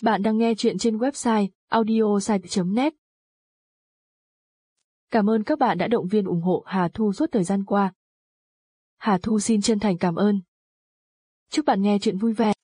Bạn đang nghe chuyện trên website audiosite.net. Cảm ơn các bạn đã động viên ủng hộ Hà Thu suốt thời gian qua. Hà Thu xin chân thành cảm ơn. Chúc bạn nghe chuyện vui vẻ.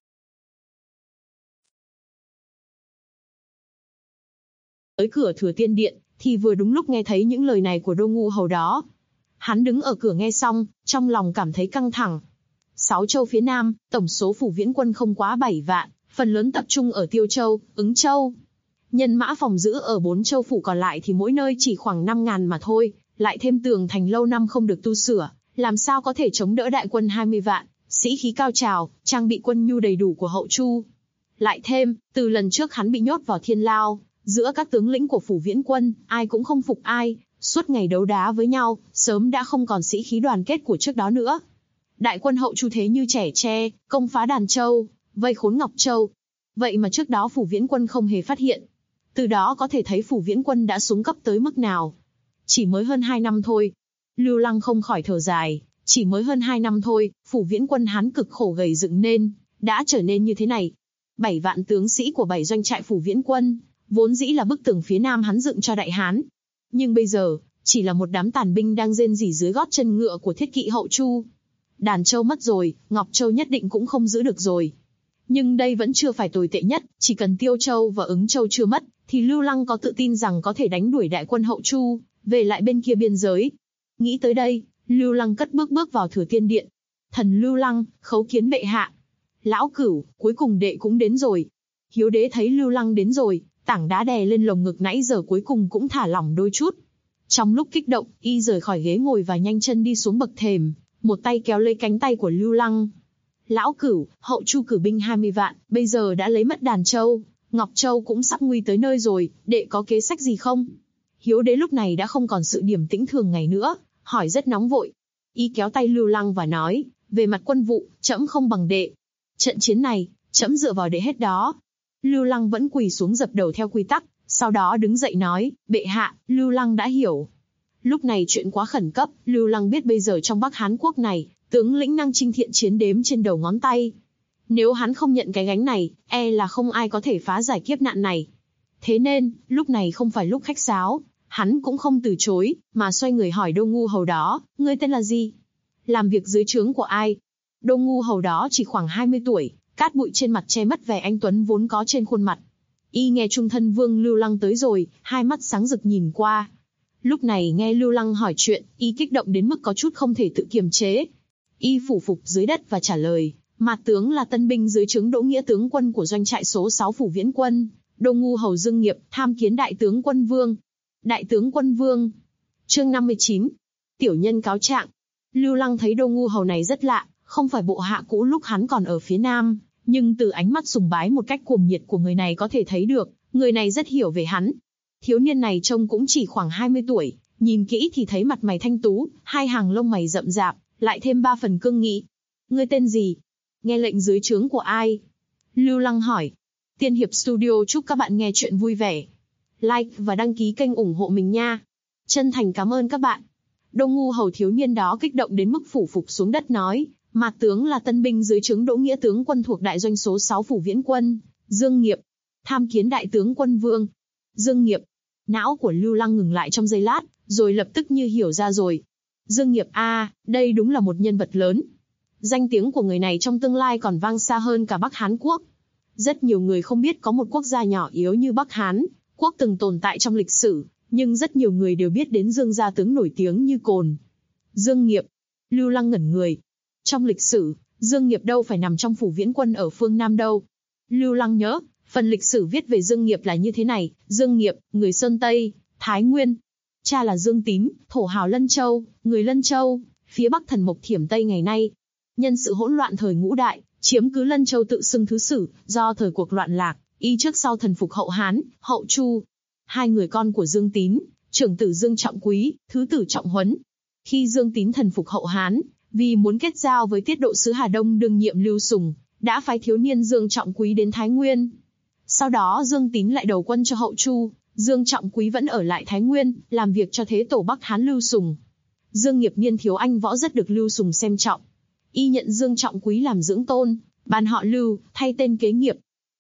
Tới cửa Thừa Tiên Điện, thì vừa đúng lúc nghe thấy những lời này của Đô Ngu Hầu đó. Hắn đứng ở cửa nghe xong, trong lòng cảm thấy căng thẳng. 6 châu phía Nam, tổng số phủ viễn quân không quá 7 vạn, phần lớn tập trung ở Tiêu Châu, Ứng Châu. Nhân mã phòng giữ ở 4 châu phủ còn lại thì mỗi nơi chỉ khoảng 5.000 mà thôi, lại thêm tường thành lâu năm không được tu sửa, làm sao có thể chống đỡ đại quân 20 vạn, sĩ khí cao trào, trang bị quân nhu đầy đủ của Hậu Chu. Lại thêm, từ lần trước hắn bị nhốt vào Thiên Lao, giữa các tướng lĩnh của phủ viễn quân, ai cũng không phục ai, suốt ngày đấu đá với nhau, sớm đã không còn sĩ khí đoàn kết của trước đó nữa. Đại quân Hậu Chu thế như trẻ tre, công phá Đàn Châu, vây khốn Ngọc Châu. Vậy mà trước đó phủ viễn quân không hề phát hiện. Từ đó có thể thấy phủ viễn quân đã xuống cấp tới mức nào. Chỉ mới hơn 2 năm thôi. Lưu Lăng không khỏi thở dài, chỉ mới hơn 2 năm thôi, phủ viễn quân hắn cực khổ gầy dựng nên, đã trở nên như thế này. 7 vạn tướng sĩ của 7 doanh trại phủ viễn quân, vốn dĩ là bức tường phía Nam hắn dựng cho Đại Hán. Nhưng bây giờ, chỉ là một đám tàn binh đang rên rỉ dưới gót chân ngựa của thiết kỵ Hậu Chu. Đàn Châu mất rồi, Ngọc Châu nhất định cũng không giữ được rồi. Nhưng đây vẫn chưa phải tồi tệ nhất, chỉ cần Tiêu Châu và Ứng Châu chưa mất, thì Lưu Lăng có tự tin rằng có thể đánh đuổi đại quân Hậu Chu, về lại bên kia biên giới. Nghĩ tới đây, Lưu Lăng cất bước vào Thừa Tiên Điện. Thần Lưu Lăng, khấu kiến bệ hạ. Lão Cửu, cuối cùng đệ cũng đến rồi. Hiếu đế thấy Lưu Lăng đến rồi, tảng đá đè lên lồng ngực nãy giờ cuối cùng cũng thả lỏng đôi chút. Trong lúc kích động, y rời khỏi ghế ngồi và nhanh chân đi xuống bậc thềm, một tay kéo lấy cánh tay của Lưu Lăng. Lão Cửu, Hậu Chu cử binh 20 vạn, bây giờ đã lấy mất Đàn Châu, Ngọc Châu cũng sắp nguy tới nơi rồi, đệ có kế sách gì không? Hiếu đế lúc này đã không còn sự điềm tĩnh thường ngày nữa, hỏi rất nóng vội. Y kéo tay Lưu Lăng và nói, về mặt quân vụ, trẫm không bằng đệ. Trận chiến này, trẫm dựa vào đệ hết đó. Lưu Lăng vẫn quỳ xuống dập đầu theo quy tắc, sau đó đứng dậy nói, bệ hạ, Lưu Lăng đã hiểu. Lúc này chuyện quá khẩn cấp, Lưu Lăng biết bây giờ trong Bắc Hán quốc này, tướng lĩnh năng chinh thiện chiến đếm trên đầu ngón tay. Nếu hắn không nhận cái gánh này, e là không ai có thể phá giải kiếp nạn này. Thế nên, lúc này không phải lúc khách sáo, hắn cũng không từ chối, mà xoay người hỏi Đô Ngu Hầu đó, ngươi tên là gì? Làm việc dưới trướng của ai? Đô Ngu Hầu đó chỉ khoảng 20 tuổi, cát bụi trên mặt che mất vẻ anh tuấn vốn có trên khuôn mặt. Y nghe Trung Thân Vương Lưu Lăng tới rồi, hai mắt sáng rực nhìn qua. Lúc này nghe Lưu Lăng hỏi chuyện, y kích động đến mức có chút không thể tự kiềm chế. Y phủ phục dưới đất và trả lời, Mạt tướng là tân binh dưới trướng Đỗ Nghĩa tướng quân của doanh trại số 6 phủ viễn quân, Đô Ngu Hầu Dương Nghiệp, tham kiến đại tướng quân vương. Đại tướng quân vương. Chương 59. Tiểu nhân cáo trạng. Lưu Lăng thấy Đô Ngu Hầu này rất lạ, không phải bộ hạ cũ lúc hắn còn ở phía Nam, nhưng từ ánh mắt sùng bái một cách cuồng nhiệt của người này có thể thấy được, người này rất hiểu về hắn. Thiếu niên này trông cũng chỉ khoảng 20 tuổi, nhìn kỹ thì thấy mặt mày thanh tú, hai hàng lông mày rậm rạp, lại thêm 3 phần cương nghị. Ngươi tên gì? Nghe lệnh dưới trướng của ai? Lưu Lăng hỏi. Tiên Hiệp Studio chúc các bạn nghe chuyện vui vẻ. Like và đăng ký kênh ủng hộ mình nha. Chân thành cảm ơn các bạn. Đô Ngu Hầu thiếu niên đó kích động đến mức phủ phục xuống đất nói, Mạt tướng là tân binh dưới trướng Đỗ Nghĩa tướng quân thuộc đại doanh số 6 phủ viễn quân, Dương Nghiệp. Tham kiến đại tướng quân vương. Dương Nghiệp. Não của Lưu Lăng ngừng lại trong giây lát, rồi lập tức như hiểu ra rồi. Dương Nghiệp đây đúng là một nhân vật lớn. Danh tiếng của người này trong tương lai còn vang xa hơn cả Bắc Hán quốc. Rất nhiều người không biết có một quốc gia nhỏ yếu như Bắc Hán quốc từng tồn tại trong lịch sử, nhưng rất nhiều người đều biết đến Dương gia tướng nổi tiếng như Cồn. Dương Nghiệp. Lưu Lăng ngẩn người. Trong lịch sử, Dương Nghiệp đâu phải nằm trong phủ viễn quân ở phương Nam đâu. Lưu Lăng nhớ, phần lịch sử viết về Dương Nghiệp là như thế này, Dương Nghiệp, người Sơn Tây, Thái Nguyên. Cha là Dương Tín, thổ hào Lân Châu, người Lân Châu, phía Bắc thần mộc Thiểm Tây ngày nay. Nhân sự hỗn loạn thời Ngũ Đại, chiếm cứ Lân Châu tự xưng thứ sử, do thời cuộc loạn lạc, y trước sau thần phục Hậu Hán, Hậu Chu. Hai người con của Dương Tín, trưởng tử Dương Trọng Quý, thứ tử Trọng Huấn. Khi Dương Tín thần phục Hậu Hán, vì muốn kết giao với tiết độ sứ Hà Đông đương nhiệm Lưu Sùng, đã phái thiếu niên Dương Trọng Quý đến Thái Nguyên. Sau đó Dương Tín lại đầu quân cho Hậu Chu, Dương Trọng Quý vẫn ở lại Thái Nguyên, làm việc cho thế tổ Bắc Hán Lưu Sùng. Dương Nghiệp niên thiếu anh võ rất được Lưu Sùng xem trọng. Y nhận Dương Trọng Quý làm dưỡng tôn, ban họ Lưu, thay tên kế nghiệp.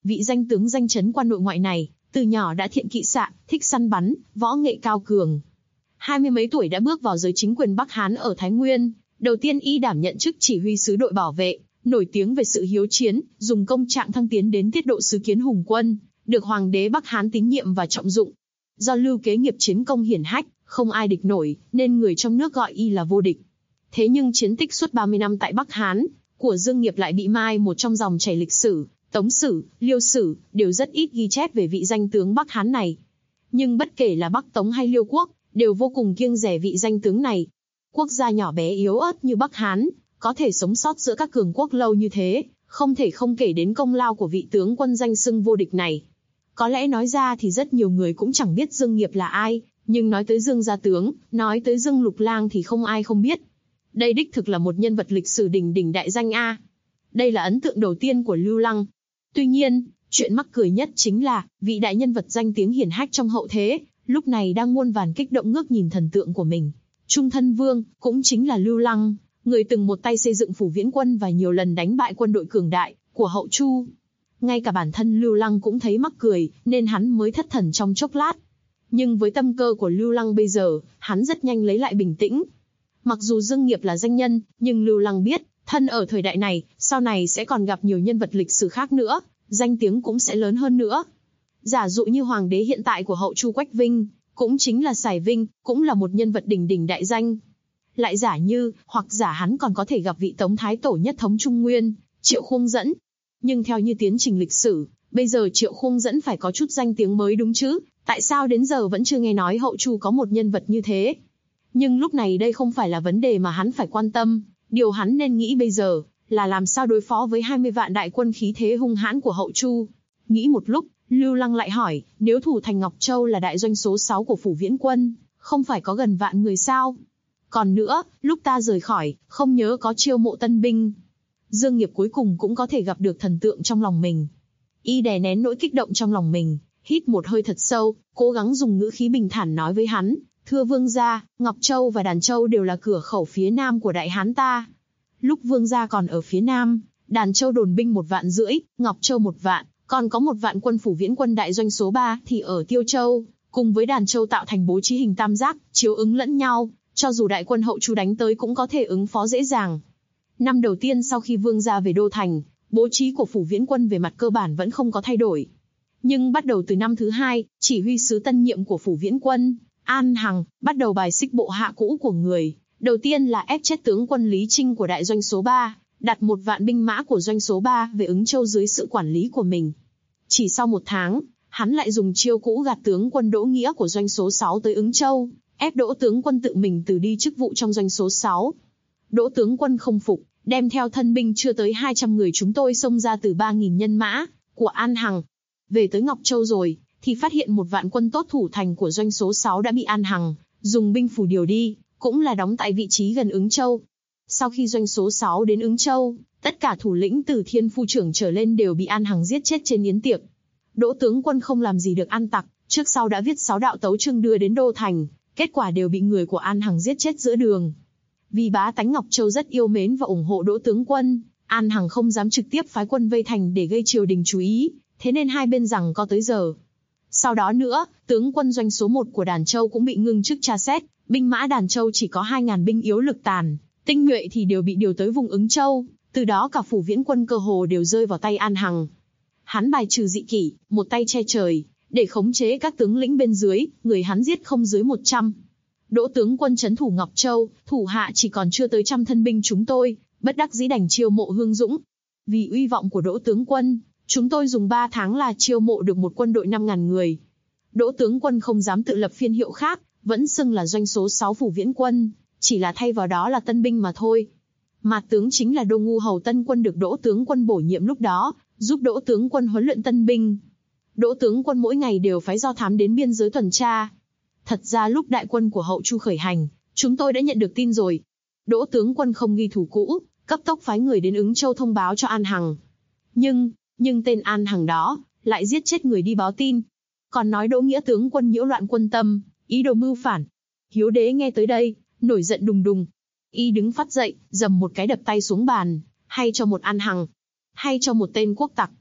vị danh tướng danh chấn quan nội ngoại này, từ nhỏ đã thiện kỵ xạ, thích săn bắn, võ nghệ cao cường. 20 mấy tuổi đã bước vào giới chính quyền Bắc Hán ở Thái Nguyên, đầu tiên y đảm nhận chức chỉ huy sứ đội bảo vệ, nổi tiếng về sự hiếu chiến, dùng công trạng thăng tiến đến tiết độ sứ Kiến Hùng Quân, được hoàng đế Bắc Hán tín nhiệm và trọng dụng. Do lưu kế nghiệp chiến công hiển hách, không ai địch nổi, nên người trong nước gọi y là vô địch. Thế nhưng chiến tích suốt 30 năm tại Bắc Hán của Dương Nghiệp lại bị mai một trong dòng chảy lịch sử. Tống Sử, Liêu Sử đều rất ít ghi chép về vị danh tướng Bắc Hán này. Nhưng bất kể là Bắc Tống hay Liêu Quốc, đều vô cùng kiêng dè vị danh tướng này. Quốc gia nhỏ bé yếu ớt như Bắc Hán, có thể sống sót giữa các cường quốc lâu như thế, không thể không kể đến công lao của vị tướng quân danh xưng vô địch này. Có lẽ nói ra thì rất nhiều người cũng chẳng biết Dương Nghiệp là ai, nhưng nói tới Dương gia tướng, nói tới Dương Lục Lang thì không ai không biết. Đây đích thực là một nhân vật lịch sử đỉnh đỉnh đại danh a. Đây là ấn tượng đầu tiên của Lưu Lăng. Tuy nhiên, chuyện mắc cười nhất chính là, vị đại nhân vật danh tiếng hiển hách trong hậu thế, lúc này đang muôn vàn kích động ngước nhìn thần tượng của mình. Trung thân vương, cũng chính là Lưu Lăng, người từng một tay xây dựng phủ viễn quân và nhiều lần đánh bại quân đội cường đại của hậu Chu. Ngay cả bản thân Lưu Lăng cũng thấy mắc cười, nên hắn mới thất thần trong chốc lát. Nhưng với tâm cơ của Lưu Lăng bây giờ, hắn rất nhanh lấy lại bình tĩnh. Mặc dù Dương Nghiệp là danh nhân, nhưng Lưu Lăng biết, thân ở thời đại này, sau này sẽ còn gặp nhiều nhân vật lịch sử khác nữa, danh tiếng cũng sẽ lớn hơn nữa. Giả dụ như hoàng đế hiện tại của hậu Chu Quách Vinh, cũng chính là Sài Vinh, cũng là một nhân vật đỉnh đỉnh đại danh. Lại giả như, hoặc giả hắn còn có thể gặp vị Tống Thái Tổ nhất thống Trung Nguyên, Triệu Khung Dẫn. Nhưng theo như tiến trình lịch sử, bây giờ Triệu Khung Dẫn phải có chút danh tiếng mới đúng chứ, tại sao đến giờ vẫn chưa nghe nói hậu Chu có một nhân vật như thế? Nhưng lúc này đây không phải là vấn đề mà hắn phải quan tâm, điều hắn nên nghĩ bây giờ là làm sao đối phó với 20 vạn đại quân khí thế hung hãn của hậu Chu. Nghĩ một lúc, Lưu Lăng lại hỏi, nếu thủ thành Ngọc Châu là đại doanh số 6 của phủ viễn quân, không phải có gần vạn người sao? Còn nữa, lúc ta rời khỏi, không nhớ có chiêu mộ tân binh. Dương Nghiệp cuối cùng cũng có thể gặp được thần tượng trong lòng mình. Y đè nén nỗi kích động trong lòng mình, hít một hơi thật sâu, cố gắng dùng ngữ khí bình thản nói với hắn, thưa vương gia, Ngọc Châu và Đàn Châu đều là cửa khẩu phía nam của Đại Hán ta. Lúc vương gia còn ở phía nam, Đàn Châu đồn binh 1,5 vạn, Ngọc Châu 1 vạn, còn có 1 vạn quân phủ viễn quân đại doanh số 3 thì ở Tiêu Châu, cùng với Đàn Châu tạo thành bố trí hình tam giác, chiếu ứng lẫn nhau, cho dù đại quân hậu Chu đánh tới cũng có thể ứng phó dễ dàng. Năm đầu tiên sau khi vương gia về đô thành, bố trí của phủ viễn quân về mặt cơ bản vẫn không có thay đổi. Nhưng bắt đầu từ năm thứ 2, chỉ huy sứ tân nhiệm của phủ viễn quân, An Hằng, bắt đầu bài xích bộ hạ cũ của người. Đầu tiên là ép chết tướng quân Lý Trinh của đại doanh số 3, đặt 1 vạn binh mã của doanh số 3 về Ứng Châu dưới sự quản lý của mình. Chỉ sau 1 tháng, hắn lại dùng chiêu cũ gạt tướng quân Đỗ Nghĩa của doanh số 6 tới Ứng Châu, ép Đỗ tướng quân tự mình từ đi chức vụ trong doanh số 6. Đỗ tướng quân không phục, đem theo thân binh chưa tới 200 người chúng tôi xông ra từ 3.000 nhân mã của An Hằng. Về tới Ngọc Châu rồi, thì phát hiện 1 vạn quân tốt thủ thành của doanh số 6 đã bị An Hằng dùng binh phủ điều đi, cũng là đóng tại vị trí gần Ứng Châu. Sau khi doanh số 6 đến Ứng Châu, tất cả thủ lĩnh từ Thiên Phu trưởng trở lên đều bị An Hằng giết chết trên yến tiệc. Đỗ tướng quân không làm gì được An tặc, trước sau đã viết 6 đạo tấu chương đưa đến đô thành, kết quả đều bị người của An Hằng giết chết giữa đường. Vì bá tánh Ngọc Châu rất yêu mến và ủng hộ Đỗ tướng quân, An Hằng không dám trực tiếp phái quân vây thành để gây triều đình chú ý, thế nên hai bên giằng co tới giờ. Sau đó nữa, tướng quân doanh số 1 của Đàn Châu cũng bị ngưng chức tra xét, binh mã Đàn Châu chỉ có 2.000 binh yếu lực tàn, tinh nhuệ thì đều bị điều tới vùng Ứng Châu, từ đó cả phủ viễn quân cơ hồ đều rơi vào tay An Hằng. Hắn bài trừ dị kỷ, một tay che trời, để khống chế các tướng lĩnh bên dưới, người hắn giết không dưới 100. Đỗ tướng quân trấn thủ Ngọc Châu, thủ hạ chỉ còn chưa tới 100 thân binh chúng tôi, bất đắc dĩ đành chiêu mộ Hương Dũng. Vì uy vọng của Đỗ tướng quân, chúng tôi dùng 3 tháng là chiêu mộ được một quân đội 5.000 người. Đỗ tướng quân không dám tự lập phiên hiệu khác, vẫn xưng là doanh số 6 phủ viễn quân, chỉ là thay vào đó là tân binh mà thôi. Mạt tướng chính là Đô Ngu Hầu tân quân được Đỗ tướng quân bổ nhiệm lúc đó, giúp Đỗ tướng quân huấn luyện tân binh. Đỗ tướng quân mỗi ngày đều phái do thám đến biên giới tuần tra. Thật ra lúc đại quân của hậu Chu khởi hành, chúng tôi đã nhận được tin rồi. Đỗ tướng quân không ghi thủ cũ, cấp tốc phái người đến Ứng Châu thông báo cho An Hằng. Nhưng tên An Hằng đó lại giết chết người đi báo tin. Còn nói Đỗ Nghĩa tướng quân nhiễu loạn quân tâm, ý đồ mưu phản. Hiếu đế nghe tới đây, nổi giận đùng đùng. Y đứng phát dậy, dầm một cái đập tay xuống bàn, hay cho một An Hằng, hay cho một tên quốc tặc.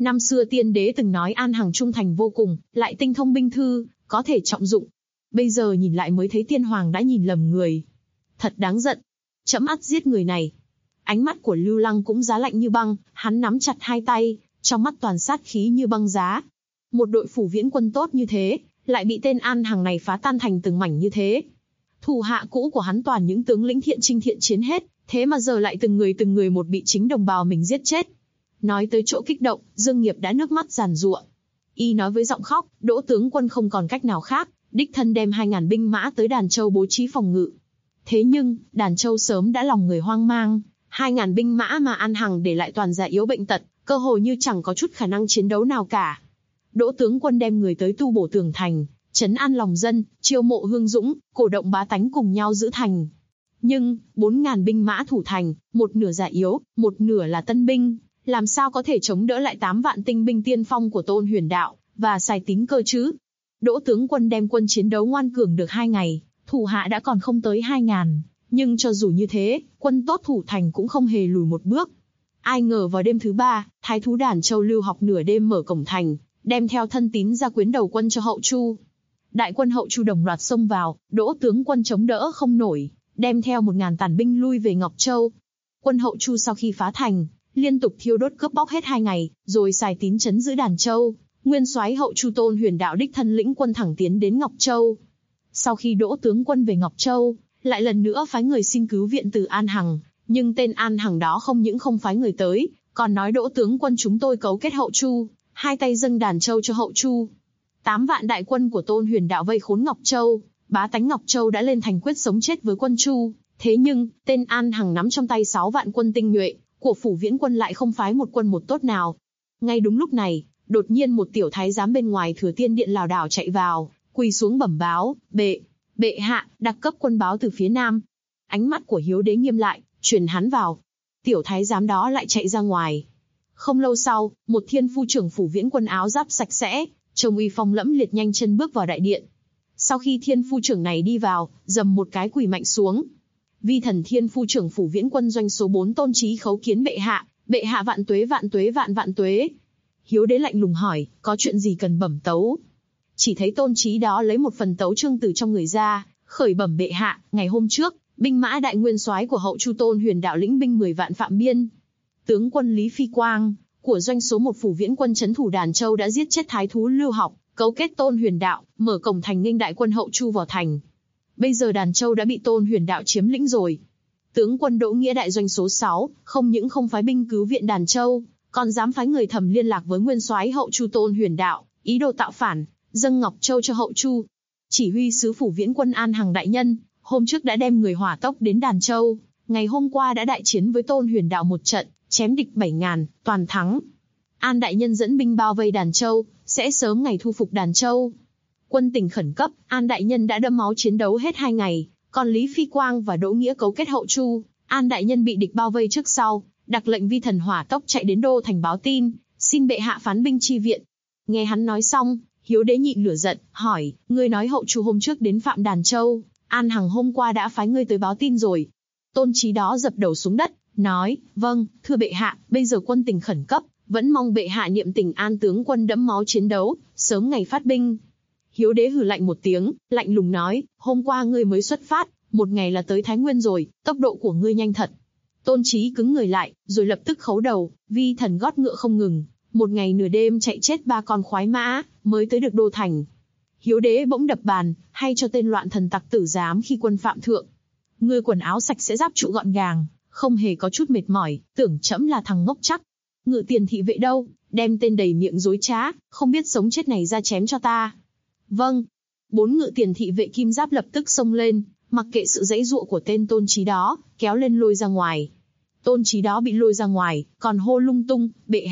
Năm xưa tiên đế từng nói An Hằng trung thành vô cùng, lại tinh thông binh thư, có thể trọng dụng. Bây giờ nhìn lại mới thấy tiên hoàng đã nhìn lầm người. Thật đáng giận. Trẫm ắt giết người này. Ánh mắt của Lưu Lăng cũng giá lạnh như băng, hắn nắm chặt hai tay, trong mắt toàn sát khí như băng giá. Một đội phủ viễn quân tốt như thế, lại bị tên An Hằng này phá tan thành từng mảnh như thế. Thủ hạ cũ của hắn toàn những tướng lĩnh thiện chinh thiện chiến hết, thế mà giờ lại từng người một bị chính đồng bào mình giết chết. Nói tới chỗ kích động, Dương Nghiệp đã nước mắt giàn giụa. Y nói với giọng khóc, Đỗ tướng quân không còn cách nào khác, đích thân đem 2.000 binh mã tới Đàn Châu bố trí phòng ngự. Thế nhưng, Đàn Châu sớm đã lòng người hoang mang, 2.000 binh mã mà An Hằng để lại toàn già yếu bệnh tật, cơ hội như chẳng có chút khả năng chiến đấu nào cả. Đỗ tướng quân đem người tới tu bổ tường thành, trấn an lòng dân, chiêu mộ hương dũng, cổ động bá tánh cùng nhau giữ thành. Nhưng, 4.000 binh mã thủ thành, một nửa già yếu, một nửa là tân binh, làm sao có thể chống đỡ lại 8 vạn tinh binh tiên phong của Tôn Huyền Đạo và Sài Tín Cơ chứ? Đỗ tướng quân đem quân chiến đấu ngoan cường được 2 ngày, thủ hạ đã còn không tới 2.000, nhưng cho dù như thế, quân tốt thủ thành cũng không hề lùi một bước. Ai ngờ vào đêm thứ 3, thái thú Đàn Châu Lưu Học nửa đêm mở cổng thành, đem theo thân tín ra quyến đầu quân cho Hậu Chu. Đại quân Hậu Chu đồng loạt xông vào, Đỗ tướng quân chống đỡ không nổi, đem theo 1.000 tàn binh lui về Ngọc Châu. Quân Hậu Chu sau khi phá thành, liên tục thiêu đốt cướp bóc hết 2 ngày, rồi Sài Tín trấn giữ Đàn Châu. Nguyên soái Hậu Chu Tôn Huyền Đạo đích thân lĩnh quân thẳng tiến đến Ngọc Châu. Sau khi Đỗ tướng quân về Ngọc Châu, lại lần nữa phái người xin cứu viện từ An Hằng, nhưng tên An Hằng đó không những không phái người tới, còn nói Đỗ tướng quân chúng tôi cấu kết Hậu Chu, hai tay dâng Đàn Châu cho Hậu Chu. 8 vạn đại quân của Tôn Huyền Đạo vây khốn Ngọc Châu, bá tánh Ngọc Châu đã lên thành quyết sống chết với quân Chu. Thế nhưng, tên An Hằng nắm trong tay 6 vạn quân tinh nhuệ, của phủ viễn quân lại không phái một quân một tốt nào. Ngay đúng lúc này, đột nhiên một tiểu thái giám bên ngoài Thừa Tiên Điện lảo đảo chạy vào, quỳ xuống bẩm báo, bệ hạ, đặc cấp quân báo từ phía nam. Ánh mắt của Hiếu Đế nghiêm lại, truyền hắn vào. Tiểu thái giám đó lại chạy ra ngoài. Không lâu sau, một thiên phu trưởng phủ viễn quân áo giáp sạch sẽ, trông uy phong lẫm liệt nhanh chân bước vào đại điện. Sau khi thiên phu trưởng này đi vào, dầm một cái quỳ mạnh xuống. Vi thần thiên phu trưởng phủ viễn quân doanh số 4 Tôn Chí khấu kiến bệ hạ vạn tuế vạn tuế. Hiếu Đế lạnh lùng hỏi, có chuyện gì cần bẩm tấu? Chỉ thấy Tôn Chí đó lấy một phần tấu chương từ trong người ra, khởi bẩm bệ hạ, ngày hôm trước, binh mã đại nguyên soái của Hậu Chu Tôn Huyền Đạo lĩnh binh 10 vạn phạm biên. Tướng quân Lý Phi Quang của doanh số 1 phủ viễn quân trấn thủ Đàn Châu đã giết chết thái thú Lưu Học, cấu kết Tôn Huyền Đạo, mở cổng thành nghênh đại quân Hậu Chu vào thành. Bây giờ Đàn Châu đã bị Tôn Huyền Đạo chiếm lĩnh rồi. Tướng quân Đỗ Nghĩa đại doanh số 6, không những không phái binh cứu viện Đàn Châu, còn dám phái người thầm liên lạc với nguyên soái Hậu Chu Tôn Huyền Đạo, ý đồ tạo phản, dâng Ngọc Châu cho Hậu Chu. Chỉ huy sứ phủ viễn quân An Hằng đại nhân, hôm trước đã đem người hỏa tốc đến Đàn Châu, ngày hôm qua đã đại chiến với Tôn Huyền Đạo một trận, chém địch 7.000, toàn thắng. An đại nhân dẫn binh bao vây Đàn Châu, sẽ sớm ngày thu phục Đàn Châu. Quân tình khẩn cấp, An đại nhân đã đẫm máu chiến đấu hết 2 ngày, còn Lý Phi Quang và Đỗ Nghĩa cấu kết Hậu Chu, An đại nhân bị địch bao vây trước sau, đặc lệnh vi thần hỏa tốc chạy đến đô thành báo tin, xin bệ hạ phán binh chi viện. Nghe hắn nói xong, Hiếu Đế nhịn lửa giận, hỏi, ngươi nói Hậu Chu hôm trước đến phạm Đàn Châu, An Hằng hôm qua đã phái ngươi tới báo tin rồi. Tôn Chí đó dập đầu xuống đất, nói, vâng, thưa bệ hạ, bây giờ quân tình khẩn cấp, vẫn mong bệ hạ niệm tình An tướng quân đẫm máu chiến đấu, sớm ngày phát binh. Hiếu Đế hừ lạnh một tiếng, lạnh lùng nói, hôm qua ngươi mới xuất phát, một ngày là tới Thái Nguyên rồi, tốc độ của ngươi nhanh thật. Tôn Chí cứng người lại, rồi lập tức khấu đầu, vi thần gót ngựa không ngừng, một ngày nửa đêm chạy chết 3 con khoái mã, mới tới được đô thành. Hiếu Đế bỗng đập bàn, hay cho tên loạn thần tặc tử dám khi quân phạm thượng. Ngươi quần áo sạch sẽ giáp trụ gọn gàng, không hề có chút mệt mỏi, tưởng trẫm là thằng ngốc chắc. Ngự tiền thị vệ đâu, đem tên đầy miệng dối trá, không biết sống chết này ra chém cho ta. Vâng. 4 ngự tiền thị vệ kim giáp lập tức xông lên, mặc kệ sự giãy giụa của tên Tôn Chí đó, kéo lên lôi ra ngoài. Tôn Chí đó bị lôi ra ngoài, còn hô lung tung, bệ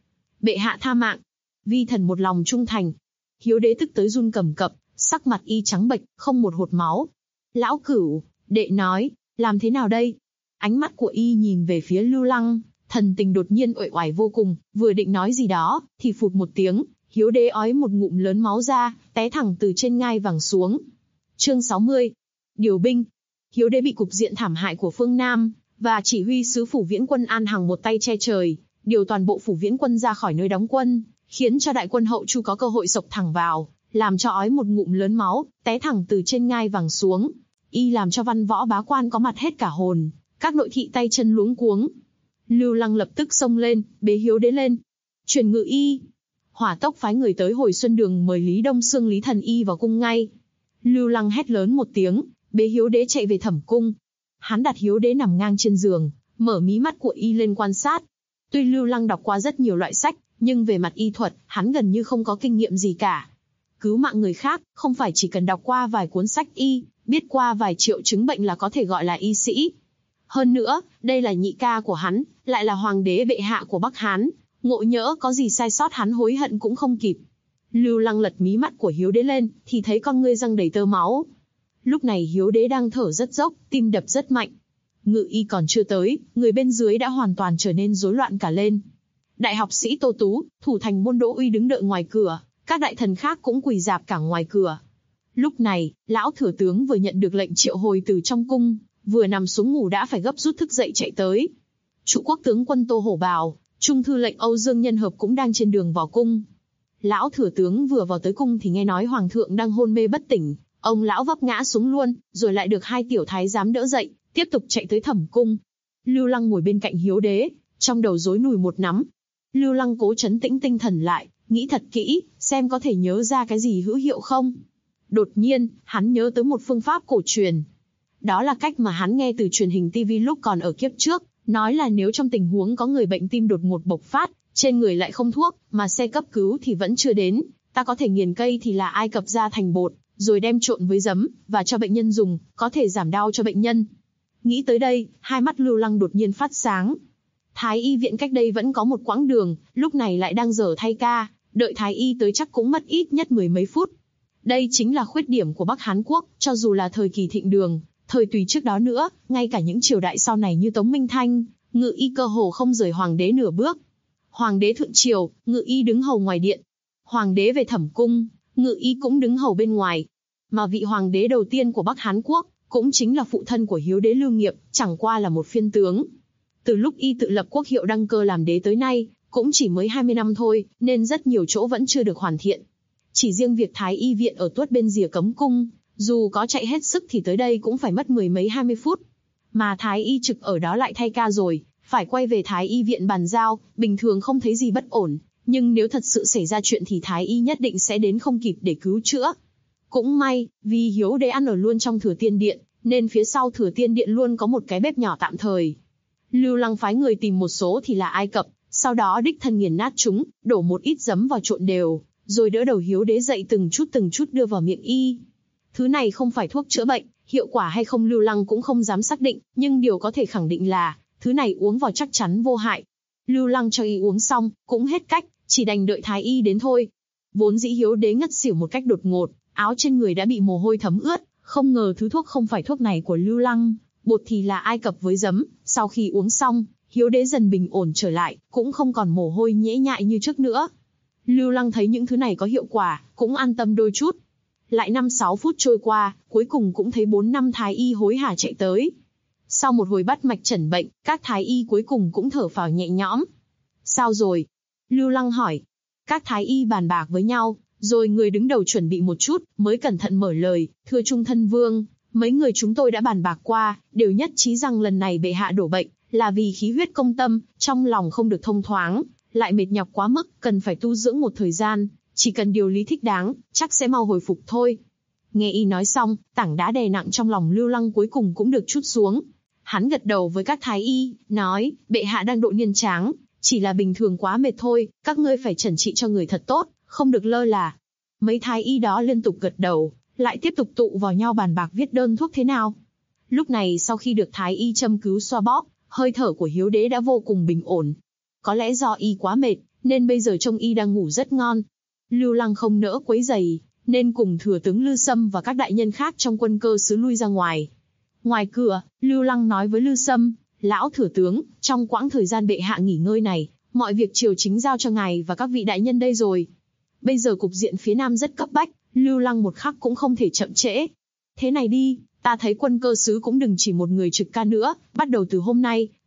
hạ tha mạng. Vi thần một lòng trung thành. Hiếu Đế tức tới run cầm cập, sắc mặt y trắng bệch, không một hột máu. Lão Cửu, đệ nói, làm thế nào đây? Ánh mắt của y nhìn về phía Lưu Lăng, thần tình đột nhiên uể oải vô cùng, vừa định nói gì đó, thì phụt một tiếng, Hiếu Đế ói một ngụm lớn máu ra, té thẳng từ trên ngai vàng xuống. Chương 60. Điều binh. Hiếu Đế bị cục diện thảm hại của phương Nam và chỉ huy sứ phủ viễn quân An Hằng một tay che trời, điều toàn bộ phủ viễn quân ra khỏi nơi đóng quân, khiến cho đại quân hậu Chu có cơ hội xộc thẳng vào, làm cho ói một ngụm lớn máu, té thẳng từ trên ngai vàng xuống. Y làm cho văn võ bá quan có mặt hết cả hồn, các nội thị tay chân luống cuống. Lưu Lăng lập tức xông lên, bế Hiếu Đế lên. Truyền ngự y. Hỏa tốc phái người tới Hồi Xuân Đường mời Lý Đông Xương Lý Thần Y vào cung ngay. Lưu Lăng hét lớn một tiếng, bế Hiếu Đế chạy về Thẩm cung. Hắn đặt Hiếu Đế nằm ngang trên giường, mở mí mắt của y lên quan sát. Tuy Lưu Lăng đọc qua rất nhiều loại sách, nhưng về mặt y thuật, hắn gần như không có kinh nghiệm gì cả. Cứu mạng người khác, không phải chỉ cần đọc qua vài cuốn sách y, biết qua vài triệu chứng bệnh là có thể gọi là y sĩ. Hơn nữa, đây là nhị ca của hắn, lại là hoàng đế bệ hạ của Bắc Hán, ngộ nhỡ có gì sai sót hắn hối hận cũng không kịp. Lưu Lăng lật mí mắt của Hiếu Đế lên, thì thấy con ngươi răng đầy tơ máu. Lúc này Hiếu Đế đang thở rất dốc, tim đập rất mạnh. Ngự y còn chưa tới, người bên dưới đã hoàn toàn trở nên rối loạn cả lên. Đại học sĩ Tô Tú, thủ thành môn Đỗ Uy đứng đợi ngoài cửa, các đại thần khác cũng quỳ rạp cả ngoài cửa. Lúc này, lão thừa tướng vừa nhận được lệnh triệu hồi từ trong cung, vừa nằm xuống ngủ đã phải gấp rút thức dậy chạy tới. Trụ quốc tướng quân Tô Hổ Bào, trung thư lệnh Âu Dương Nhân Hợp cũng đang trên đường vào cung. Lão thừa tướng vừa vào tới cung thì nghe nói hoàng thượng đang hôn mê bất tỉnh, ông lão vấp ngã xuống luôn, rồi lại được hai tiểu thái giám đỡ dậy, tiếp tục chạy tới Thẩm cung. Lưu Lăng ngồi bên cạnh Hiếu Đế, trong đầu rối nùi một nắm. Lưu Lăng cố trấn tĩnh tinh thần lại, nghĩ thật kỹ, xem có thể nhớ ra cái gì hữu hiệu không. Đột nhiên, hắn nhớ tới một phương pháp cổ truyền. Đó là cách mà hắn nghe từ truyền hình TV lúc còn ở kiếp trước, nói là nếu trong tình huống có người bệnh tim đột ngột bộc phát, trên người lại không thuốc, mà xe cấp cứu thì vẫn chưa đến, ta có thể nghiền cây thì là Ai Cập ra thành bột, rồi đem trộn với giấm, và cho bệnh nhân dùng, có thể giảm đau cho bệnh nhân. Nghĩ tới đây, hai mắt Lưu Lăng đột nhiên phát sáng. Thái y viện cách đây vẫn có một quãng đường, lúc này lại đang dở thay ca, đợi Thái y tới chắc cũng mất ít nhất 10 mấy phút. Đây chính là khuyết điểm của Bắc Hán Quốc, cho dù là thời kỳ thịnh đường, thời Tùy trước đó nữa, ngay cả những triều đại sau này như Tống Minh Thanh, ngự y cơ hồ không rời hoàng đế nửa bước. Hoàng đế thượng triều, ngự y đứng hầu ngoài điện. Hoàng đế về Thẩm cung, ngự y cũng đứng hầu bên ngoài. Mà vị hoàng đế đầu tiên của Bắc Hán Quốc, cũng chính là phụ thân của Hiếu Đế Lưu Nghiệp, chẳng qua là một phiên tướng. Từ lúc y tự lập quốc hiệu đăng cơ làm đế tới nay, cũng chỉ mới 20 năm thôi, nên rất nhiều chỗ vẫn chưa được hoàn thiện. Chỉ riêng việc Thái y viện ở tuốt bên rìa Cấm cung, dù có chạy hết sức thì tới đây cũng phải mất 10 mấy 20 phút. Mà Thái y trực ở đó lại thay ca rồi, phải quay về Thái y viện bàn giao, bình thường không thấy gì bất ổn, nhưng nếu thật sự xảy ra chuyện thì Thái y nhất định sẽ đến không kịp để cứu chữa. Cũng may, vì Hiếu Đế ăn ở luôn trong Thừa Tiên Điện, nên phía sau Thừa Tiên Điện luôn có một cái bếp nhỏ tạm thời. Lưu Lăng phái người tìm một số thì là Ai Cập, sau đó đích thân nghiền nát chúng, đổ một ít giấm vào trộn đều, rồi đỡ đầu Hiếu Đế dậy từng chút đưa vào miệng y. Thứ này không phải thuốc chữa bệnh, hiệu quả hay không Lưu Lăng cũng không dám xác định, nhưng điều có thể khẳng định là, thứ này uống vào chắc chắn vô hại. Lưu Lăng cho y uống xong, cũng hết cách, chỉ đành đợi Thái y đến thôi. Vốn dĩ Hiếu Đế ngất xỉu một cách đột ngột, áo trên người đã bị mồ hôi thấm ướt, không ngờ thứ thuốc không phải thuốc này của Lưu Lăng, bột thì là Ai Cập với giấm. Sau khi uống xong, Hiếu Đế dần bình ổn trở lại, cũng không còn mồ hôi nhễ nhại như trước nữa. Lưu Lăng thấy những thứ này có hiệu quả, cũng an tâm đôi chút. Lại 5-6 phút trôi qua, cuối cùng cũng thấy 4-5 thái y hối hả chạy tới. Sau một hồi bắt mạch chẩn bệnh, các thái y cuối cùng cũng thở phào nhẹ nhõm. Sao rồi? Lưu Lăng hỏi. Các thái y bàn bạc với nhau, rồi người đứng đầu chuẩn bị một chút, mới cẩn thận mở lời, thưa Trung Thân Vương, mấy người chúng tôi đã bàn bạc qua, đều nhất trí rằng lần này bệ hạ đổ bệnh, là vì khí huyết công tâm, trong lòng không được thông thoáng, lại mệt nhọc quá mức, cần phải tu dưỡng một thời gian, chỉ cần điều lý thích đáng, chắc sẽ mau hồi phục thôi. Nghe y nói xong, tảng đá đè nặng trong lòng Lưu Lăng cuối cùng cũng được trút xuống. Hắn gật đầu với các thái y, nói, bệ hạ đang độ niên tráng, chỉ là bình thường quá mệt thôi, các ngươi phải chẩn trị cho người thật tốt, không được lơ là. Mấy thái y đó liên tục gật đầu, lại tiếp tục tụ vào nhau bàn bạc viết đơn thuốc thế nào. Lúc này sau khi được thái y châm cứu xoa bóp, hơi thở của Hiếu Đế đã vô cùng bình ổn. Có lẽ do y quá mệt, nên bây giờ trông y đang ngủ rất ngon. Lưu Lăng không nỡ quấy rầy, nên cùng thừa tướng Lư Sâm và các đại nhân khác trong quân cơ sứ lui ra ngoài. Ngoài cửa, Lưu Lăng nói với Lư Sâm, lão thừa tướng, trong quãng thời gian bệ hạ nghỉ ngơi này, mọi việc triều chính giao cho ngài và các vị đại nhân đây rồi. Bây giờ cục diện phía Nam rất cấp bách, Lưu Lăng một khắc cũng không thể chậm trễ. Thế này đi, ta thấy quân cơ sứ cũng đừng chỉ một người trực ca nữa, bắt đầu từ hôm nay,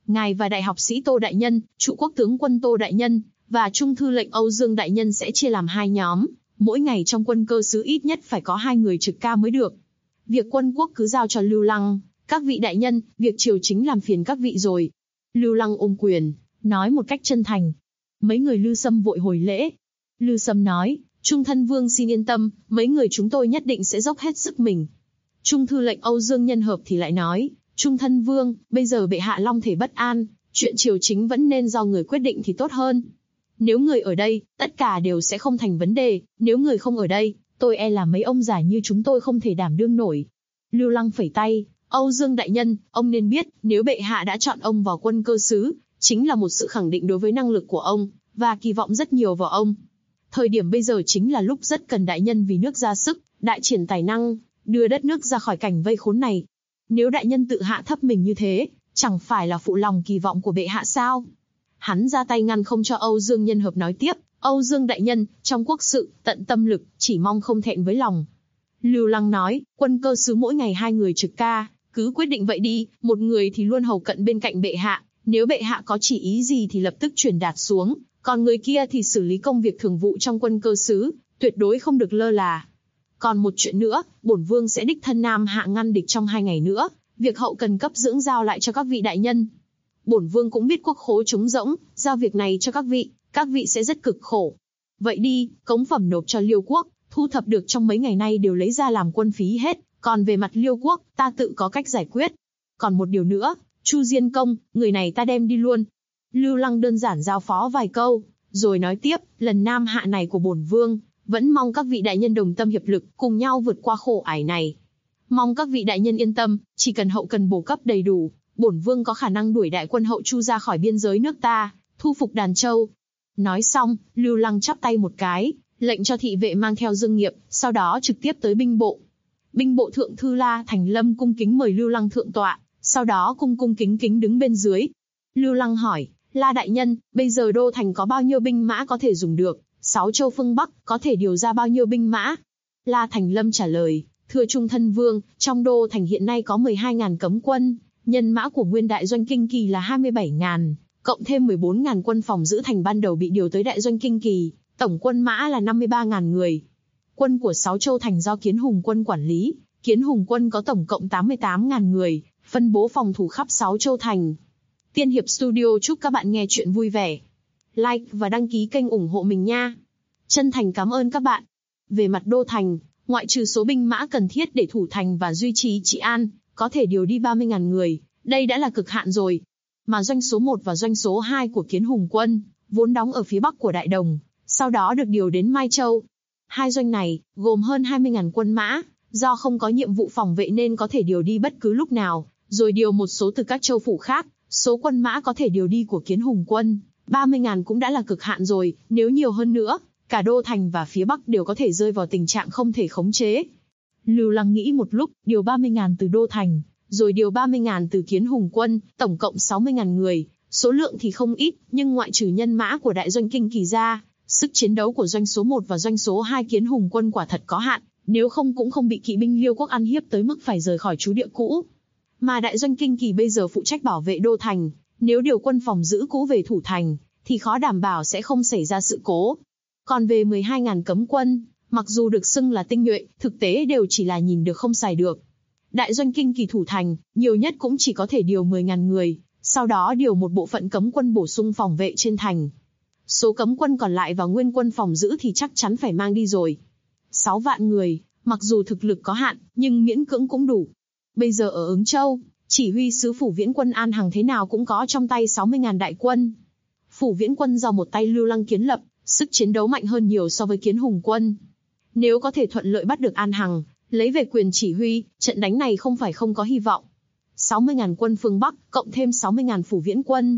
ngài và đại học sĩ Tô Đại Nhân, trụ quốc tướng quân Tô Đại Nhân, và trung thư lệnh Âu Dương Đại Nhân sẽ chia làm 2 nhóm, mỗi ngày trong quân cơ xứ ít nhất phải có 2 người trực ca mới được. Việc quân quốc cứ giao cho Lưu Lăng, các vị đại nhân, việc triều chính làm phiền các vị rồi. Lưu Lăng ôm quyền, nói một cách chân thành. Mấy người Lưu Sâm vội hồi lễ. Lưu Sâm nói, Trung thân vương xin yên tâm, mấy người chúng tôi nhất định sẽ dốc hết sức mình. Trung thư lệnh Âu Dương Nhân Hợp thì lại nói, Trung thân vương, bây giờ bệ hạ long thể bất an, chuyện triều chính vẫn nên do người quyết định thì tốt hơn. Nếu người ở đây, tất cả đều sẽ không thành vấn đề, nếu người không ở đây, tôi e là mấy ông già như chúng tôi không thể đảm đương nổi. Lưu Lăng phẩy tay, Âu Dương đại nhân, ông nên biết, nếu bệ hạ đã chọn ông vào quân cơ xứ, chính là một sự khẳng định đối với năng lực của ông, và kỳ vọng rất nhiều vào ông. Thời điểm bây giờ chính là lúc rất cần đại nhân vì nước ra sức, đại triển tài năng, đưa đất nước ra khỏi cảnh vây khốn này. Nếu đại nhân tự hạ thấp mình như thế, chẳng phải là phụ lòng kỳ vọng của bệ hạ sao? Hắn ra tay ngăn không cho Âu Dương Nhân Hợp nói tiếp, Âu Dương đại nhân, trong quốc sự, tận tâm lực, chỉ mong không thẹn với lòng. Lưu Lăng nói, quân cơ xứ mỗi ngày 2 người trực ca, cứ quyết định vậy đi, một người thì luôn hầu cận bên cạnh bệ hạ, nếu bệ hạ có chỉ ý gì thì lập tức truyền đạt xuống, còn người kia thì xử lý công việc thường vụ trong quân cơ xứ, tuyệt đối không được lơ là. Còn một chuyện nữa, bổn vương sẽ đích thân Nam Hạ ngăn địch trong 2 ngày nữa, việc hậu cần cấp dưỡng giao lại cho các vị đại nhân. Bổn vương cũng biết quốc khố trống rỗng, giao việc này cho các vị sẽ rất cực khổ. Vậy đi, cống phẩm nộp cho Liêu quốc, thu thập được trong mấy ngày nay đều lấy ra làm quân phí hết, còn về mặt Liêu quốc, ta tự có cách giải quyết. Còn một điều nữa, Chu Diên Công, người này ta đem đi luôn. Lưu Lăng đơn giản giao phó vài câu, rồi nói tiếp, lần Nam Hạ này của bổn vương, vẫn mong các vị đại nhân đồng tâm hiệp lực, cùng nhau vượt qua khổ ải này. Mong các vị đại nhân yên tâm, chỉ cần hậu cần bổ cấp đầy đủ, bổn vương có khả năng đuổi đại quân Hậu Chu ra khỏi biên giới nước ta, thu phục Đàn Châu. Nói xong, Lưu Lăng chắp tay một cái, lệnh cho thị vệ mang theo Dương Nghiệp, sau đó trực tiếp tới binh bộ. Binh bộ thượng thư La Thành Lâm cung kính mời Lưu Lăng thượng tọa, sau đó cung cung kính kính đứng bên dưới. Lưu Lăng hỏi, La đại nhân, bây giờ đô thành có bao nhiêu binh mã có thể dùng được, 6 châu phương Bắc có thể điều ra bao nhiêu binh mã? La Thành Lâm trả lời, thưa Trung thân vương, trong đô thành hiện nay có 12.000 cấm quân, nhân mã của nguyên đại doanh Kinh Kỳ là 27.000, cộng thêm 14.000 quân phòng giữ thành ban đầu bị điều tới đại doanh Kinh Kỳ, tổng quân mã là 53.000 người. Quân của 6 châu thành do Kiến Hùng quân quản lý, Kiến Hùng quân có tổng cộng 88.000 người, phân bố phòng thủ khắp 6 châu thành. Tiên Hiệp Studio chúc các bạn nghe chuyện vui vẻ. Like và đăng ký kênh ủng hộ mình nha. Chân thành cảm ơn các bạn. Về mặt đô thành, ngoại trừ số binh mã cần thiết để thủ thành và duy trì trị an, có thể điều đi 30.000 người, đây đã là cực hạn rồi. Mà doanh số 1 và doanh số 2 của Kiến Hùng quân, vốn đóng ở phía bắc của Đại Đồng, sau đó được điều đến Mai Châu. 2 doanh này, gồm hơn 20.000 quân mã, do không có nhiệm vụ phòng vệ nên có thể điều đi bất cứ lúc nào, rồi điều một số từ các châu phủ khác, số quân mã có thể điều đi của Kiến Hùng quân, 30.000 cũng đã là cực hạn rồi, nếu nhiều hơn nữa, cả đô thành và phía bắc đều có thể rơi vào tình trạng không thể khống chế. Lưu Lăng nghĩ một lúc, điều 30.000 từ đô thành, rồi điều 30.000 từ Kiến Hùng quân, tổng cộng 60.000 người, số lượng thì không ít, nhưng ngoại trừ nhân mã của đại doanh Kinh Kỳ ra, sức chiến đấu của doanh số 1 và doanh số 2 Kiến Hùng quân quả thật có hạn, nếu không cũng không bị kỵ binh Liêu quốc ăn hiếp tới mức phải rời khỏi trú địa cũ. Mà đại doanh Kinh Kỳ bây giờ phụ trách bảo vệ đô thành, nếu điều quân phòng giữ cũ về thủ thành, thì khó đảm bảo sẽ không xảy ra sự cố. Còn về 12.000 cấm quân, mặc dù được xưng là tinh nhuệ, thực tế đều chỉ là nhìn được không xài được. Đại doanh Kinh Kỳ thủ thành, nhiều nhất cũng chỉ có thể điều 10.000 người, sau đó điều một bộ phận cấm quân bổ sung phòng vệ trên thành. Số cấm quân còn lại và nguyên quân phòng giữ thì chắc chắn phải mang đi rồi. 6 vạn người, mặc dù thực lực có hạn, nhưng miễn cưỡng cũng đủ. Bây giờ ở Ứng Châu, chỉ huy sứ Phủ Viễn quân An Hằng thế nào cũng có trong tay 60.000 đại quân. Phủ Viễn quân do một tay Lưu Lăng kiến lập, sức chiến đấu mạnh hơn nhiều so với Kiến Hùng quân. Nếu có thể thuận lợi bắt được An Hằng, lấy về quyền chỉ huy, trận đánh này không phải không có hy vọng. 60.000 quân phương Bắc, cộng thêm 60.000 Phủ Viễn quân.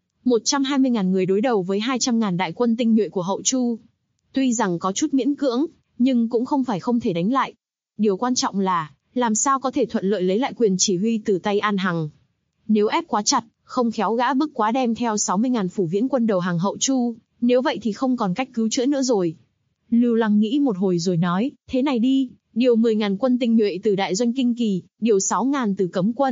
120.000 người đối đầu với 200.000 đại quân tinh nhuệ của Hậu Chu. Tuy rằng có chút miễn cưỡng, nhưng cũng không phải không thể đánh lại. Điều quan trọng là, làm sao có thể thuận lợi lấy lại quyền chỉ huy từ tay An Hằng. Nếu ép quá chặt, không khéo gã bức quá đem theo 60.000 Phủ Viễn quân đầu hàng Hậu Chu, nếu vậy thì không còn cách cứu chữa nữa rồi. Lưu Lăng nghĩ một hồi rồi nói, thế này đi, điều 10.000 quân tinh nhuệ từ đại doanh Kinh Kỳ, điều 6.000 từ cấm quân,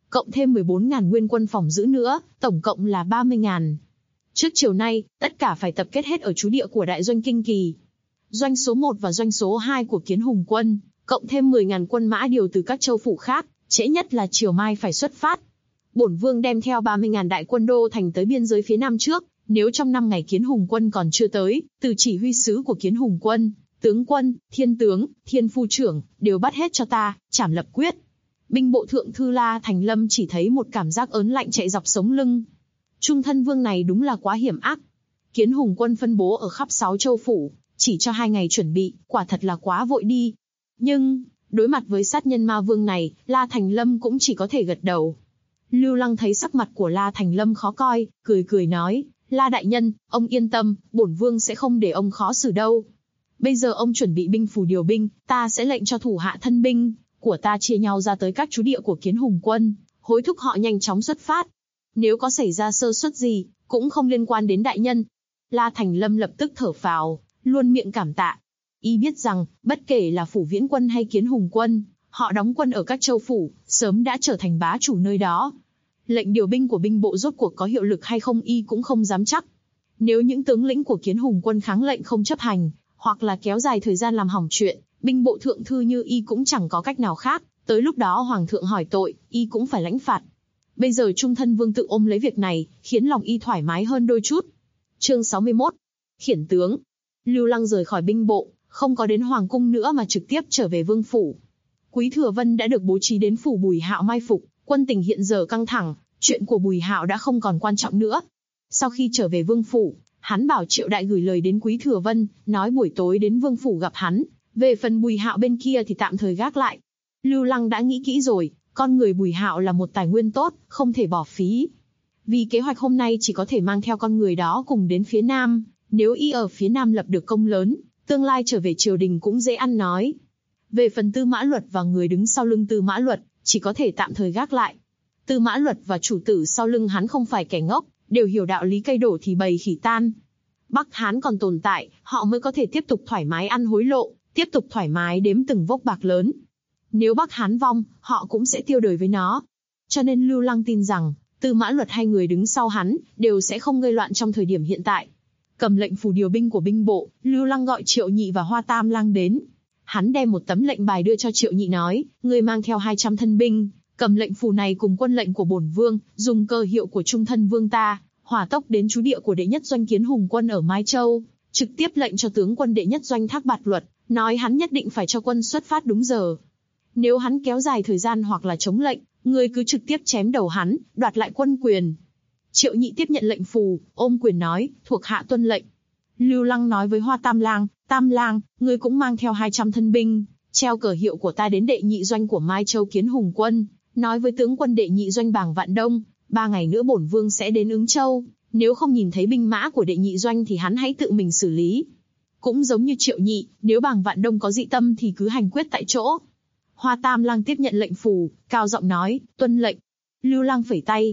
cộng thêm 14.000 nguyên quân phòng giữ nữa, tổng cộng là 30.000. Trước chiều nay, tất cả phải tập kết hết ở trú địa của đại doanh Kinh Kỳ. Doanh số 1 và doanh số 2 của Kiến Hùng quân, cộng thêm 10.000 quân mã điều từ các châu phủ khác, trễ nhất là chiều mai phải xuất phát. Bổn vương đem theo 30.000 đại quân đô thành tới biên giới phía nam trước, nếu trong 5 ngày Kiến Hùng quân còn chưa tới, từ chỉ huy sứ của Kiến Hùng quân, tướng quân, thiên tướng, thiên phu trưởng, đều bắt hết cho ta, trảm lập quyết. Binh bộ thượng thư La Thành Lâm chỉ thấy một cảm giác ớn lạnh chạy dọc sống lưng. Trung thân vương này đúng là quá hiểm ác. Kiến Hùng quân phân bố ở khắp 6 châu phủ, chỉ cho 2 ngày chuẩn bị, quả thật là quá vội đi. Nhưng, đối mặt với sát nhân ma vương này, La Thành Lâm cũng chỉ có thể gật đầu. Lưu Lăng thấy sắc mặt của La Thành Lâm khó coi, cười cười nói, La đại nhân, ông yên tâm, bổn vương sẽ không để ông khó xử đâu. Bây giờ ông chuẩn bị binh phù điều binh, ta sẽ lệnh cho thủ hạ thân binh của ta chia nhau ra tới các trú địa của Kiến Hùng quân, hối thúc họ nhanh chóng xuất phát. Nếu có xảy ra sơ suất gì, cũng không liên quan đến đại nhân. La Thành Lâm lập tức thở phào, luôn miệng cảm tạ. Y biết rằng, bất kể là Phủ Viễn quân hay Kiến Hùng quân, họ đóng quân ở các châu phủ, sớm đã trở thành bá chủ nơi đó. Lệnh điều binh của binh bộ rốt cuộc có hiệu lực hay không Y cũng không dám chắc. Nếu những tướng lĩnh của Kiến Hùng quân kháng lệnh không chấp hành, hoặc là kéo dài thời gian làm hỏng chuyện, binh bộ thượng thư như Y cũng chẳng có cách nào khác, tới lúc đó hoàng thượng hỏi tội, Y cũng phải lãnh phạt. Bây giờ Trung thân vương tự ôm lấy việc này, khiến lòng Y thoải mái hơn đôi chút. Chương 61. Khiển tướng. Lưu Lăng rời khỏi binh bộ, không có đến hoàng cung nữa mà trực tiếp trở về vương phủ. Quý Thừa Vân đã được bố trí đến phủ Bùi Hạo mai phục, quân tình hiện giờ căng thẳng, chuyện của Bùi Hạo đã không còn quan trọng nữa. Sau khi trở về vương phủ, hắn bảo Triệu Đại gửi lời đến Quý Thừa Vân, nói buổi tối đến vương phủ gặp hắn, về phần Bùi Hạo bên kia thì tạm thời gác lại. Lưu Lăng đã nghĩ kỹ rồi, con người Bùi Hạo là một tài nguyên tốt, không thể bỏ phí. Vì kế hoạch hôm nay chỉ có thể mang theo con người đó cùng đến phía Nam, nếu Y ở phía Nam lập được công lớn, tương lai trở về triều đình cũng dễ ăn nói. Về phần Tư Mã Luật và người đứng sau lưng Tư Mã Luật, chỉ có thể tạm thời gác lại. Tư Mã Luật và chủ tử sau lưng hắn không phải kẻ ngốc, đều hiểu đạo lý cây đổ thì bầy khỉ tan. Bắc Hán còn tồn tại, họ mới có thể tiếp tục thoải mái ăn hối lộ, tiếp tục thoải mái đếm từng vốc bạc lớn. Nếu Bắc Hán vong, họ cũng sẽ tiêu đời với nó. Cho nên Lưu Lăng tin rằng, Tư Mã Luật hay người đứng sau hắn, đều sẽ không gây loạn trong thời điểm hiện tại. Cầm lệnh phù điều binh của binh bộ, Lưu Lăng gọi Triệu Nhị và Hoa Tam Lang đến. Hắn đem một tấm lệnh bài đưa cho Triệu Nhị nói, ngươi mang theo 200 thân binh, cầm lệnh phù này cùng quân lệnh của bổn vương, dùng cờ hiệu của Trung thân vương ta, hỏa tốc đến trú địa của đệ nhất doanh Kiến Hùng quân ở Mai Châu, trực tiếp lệnh cho tướng quân đệ nhất doanh Thác Bạt Luật, nói hắn nhất định phải cho quân xuất phát đúng giờ. Nếu hắn kéo dài thời gian hoặc là chống lệnh, ngươi cứ trực tiếp chém đầu hắn, đoạt lại quân quyền. Triệu Nhị tiếp nhận lệnh phù, ôm quyền nói, thuộc hạ tuân lệnh. Lưu Lăng nói với Hoa Tam Lang, ngươi cũng mang theo 200 thân binh, treo cờ hiệu của ta đến đệ nhị doanh của Mai Châu Kiến Hùng quân, nói với tướng quân đệ nhị doanh Bàng Vạn Đông, 3 ngày nữa bổn vương sẽ đến Ứng Châu, nếu không nhìn thấy binh mã của đệ nhị doanh thì hắn hãy tự mình xử lý. Cũng giống như Triệu Nhị, nếu Bàng Vạn Đông có dị tâm thì cứ hành quyết tại chỗ. Hoa Tam Lang tiếp nhận lệnh phù, cao giọng nói, tuân lệnh. Lưu Lăng phẩy tay.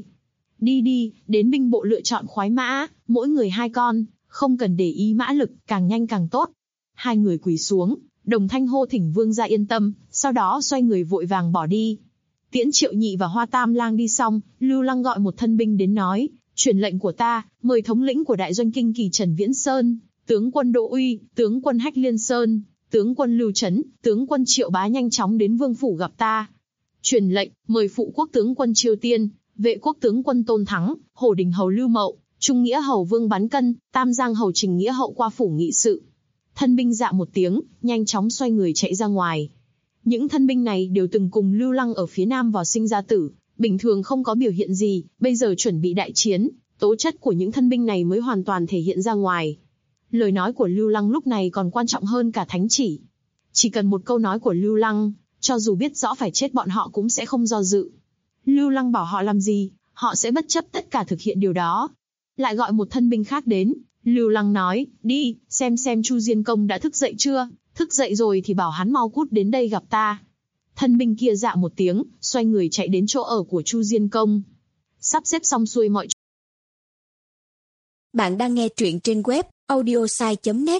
Đi, đến binh bộ lựa chọn khoái mã, mỗi người 2 con, không cần để ý mã lực, càng nhanh càng tốt. 2 người quỳ xuống, đồng thanh hô thỉnh vương gia yên tâm, sau đó xoay người vội vàng bỏ đi. Tiễn Triệu Nhị và Hoa Tam Lang đi xong, Lưu Lăng gọi một thân binh đến nói, truyền lệnh của ta, mời thống lĩnh của đại doanh Kinh Kỳ Trần Viễn Sơn, tướng quân Đỗ Uy, tướng quân Hách Liên Sơn, tướng quân Lưu Trấn, tướng quân Triệu Bá nhanh chóng đến vương phủ gặp ta. Truyền lệnh, mời phụ quốc tướng quân Chiêu Tiên, vệ quốc tướng quân Tôn Thắng, Hổ Đình hầu Lưu Mậu, Trung Nghĩa hầu Vương Bán Cân, Tam Giang hầu Trình Nghĩa hậu qua phủ nghị sự. Thân binh dạ một tiếng, nhanh chóng xoay người chạy ra ngoài. Những thân binh này đều từng cùng Lưu Lăng ở phía Nam vào sinh ra tử, bình thường không có biểu hiện gì, bây giờ chuẩn bị đại chiến, tố chất của những thân binh này mới hoàn toàn thể hiện ra ngoài. Lời nói của Lưu Lăng lúc này còn quan trọng hơn cả thánh chỉ. Chỉ cần một câu nói của Lưu Lăng, cho dù biết rõ phải chết bọn họ cũng sẽ không do dự. Lưu Lăng bảo họ làm gì, họ sẽ bất chấp tất cả thực hiện điều đó. Lại gọi một thân binh khác đến, Lưu Lăng nói, đi, xem Chu Diên Công đã thức dậy chưa, thức dậy rồi thì bảo hắn mau cút đến đây gặp ta. Thân binh kia dạ một tiếng, xoay người chạy đến chỗ ở của Chu Diên Công. Sắp xếp xong xuôi mọi chuyện. Bạn đang nghe truyện trên web audiosai.net.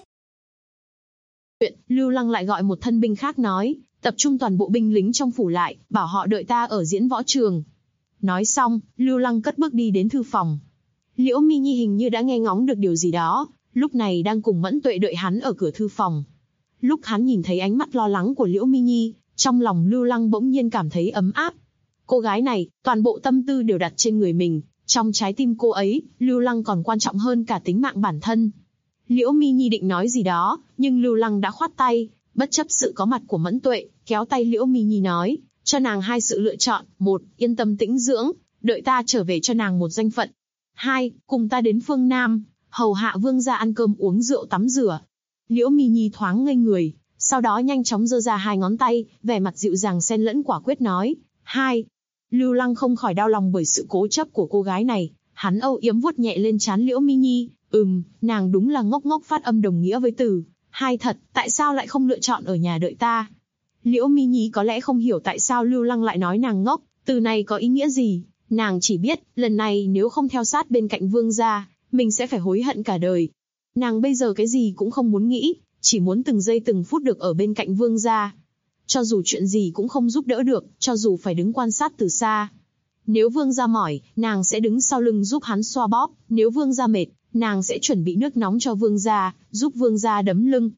Lưu Lăng lại gọi một thân binh khác nói, tập trung toàn bộ binh lính trong phủ lại, bảo họ đợi ta ở diễn võ trường. Nói xong, Lưu Lăng cất bước đi đến thư phòng. Liễu Mi Nhi hình như đã nghe ngóng được điều gì đó, lúc này đang cùng Mẫn Tuệ đợi hắn ở cửa thư phòng. Lúc hắn nhìn thấy ánh mắt lo lắng của Liễu Mi Nhi, trong lòng Lưu Lăng bỗng nhiên cảm thấy ấm áp. Cô gái này, toàn bộ tâm tư đều đặt trên người mình, trong trái tim cô ấy, Lưu Lăng còn quan trọng hơn cả tính mạng bản thân. Liễu Mi Nhi định nói gì đó, nhưng Lưu Lăng đã khoát tay, bất chấp sự có mặt của Mẫn Tuệ, kéo tay Liễu Mi Nhi nói, cho nàng hai sự lựa chọn: một, yên tâm tĩnh dưỡng, đợi ta trở về cho nàng một danh phận; hai, cùng ta đến phương Nam, hầu hạ vương gia ăn cơm uống rượu tắm rửa. Liễu Mi Nhi thoáng ngây người, sau đó nhanh chóng giơ ra hai ngón tay, vẻ mặt dịu dàng xen lẫn quả quyết nói, hai. Lưu Lăng không khỏi đau lòng bởi sự cố chấp của cô gái này, hắn âu yếm vuốt nhẹ lên trán Liễu Mi Nhi, nàng đúng là ngốc ngốc phát âm đồng nghĩa với từ hai thật, tại sao lại không lựa chọn ở nhà đợi ta? Liễu Mi Nhi có lẽ không hiểu tại sao Lưu Lăng lại nói nàng ngốc, từ này có ý nghĩa gì, nàng chỉ biết, lần này nếu không theo sát bên cạnh vương gia, mình sẽ phải hối hận cả đời. Nàng bây giờ cái gì cũng không muốn nghĩ, chỉ muốn từng giây từng phút được ở bên cạnh vương gia. Cho dù chuyện gì cũng không giúp đỡ được, cho dù phải đứng quan sát từ xa. Nếu vương gia mỏi, nàng sẽ đứng sau lưng giúp hắn xoa bóp, nếu vương gia mệt, nàng sẽ chuẩn bị nước nóng cho vương gia, giúp vương gia đấm lưng.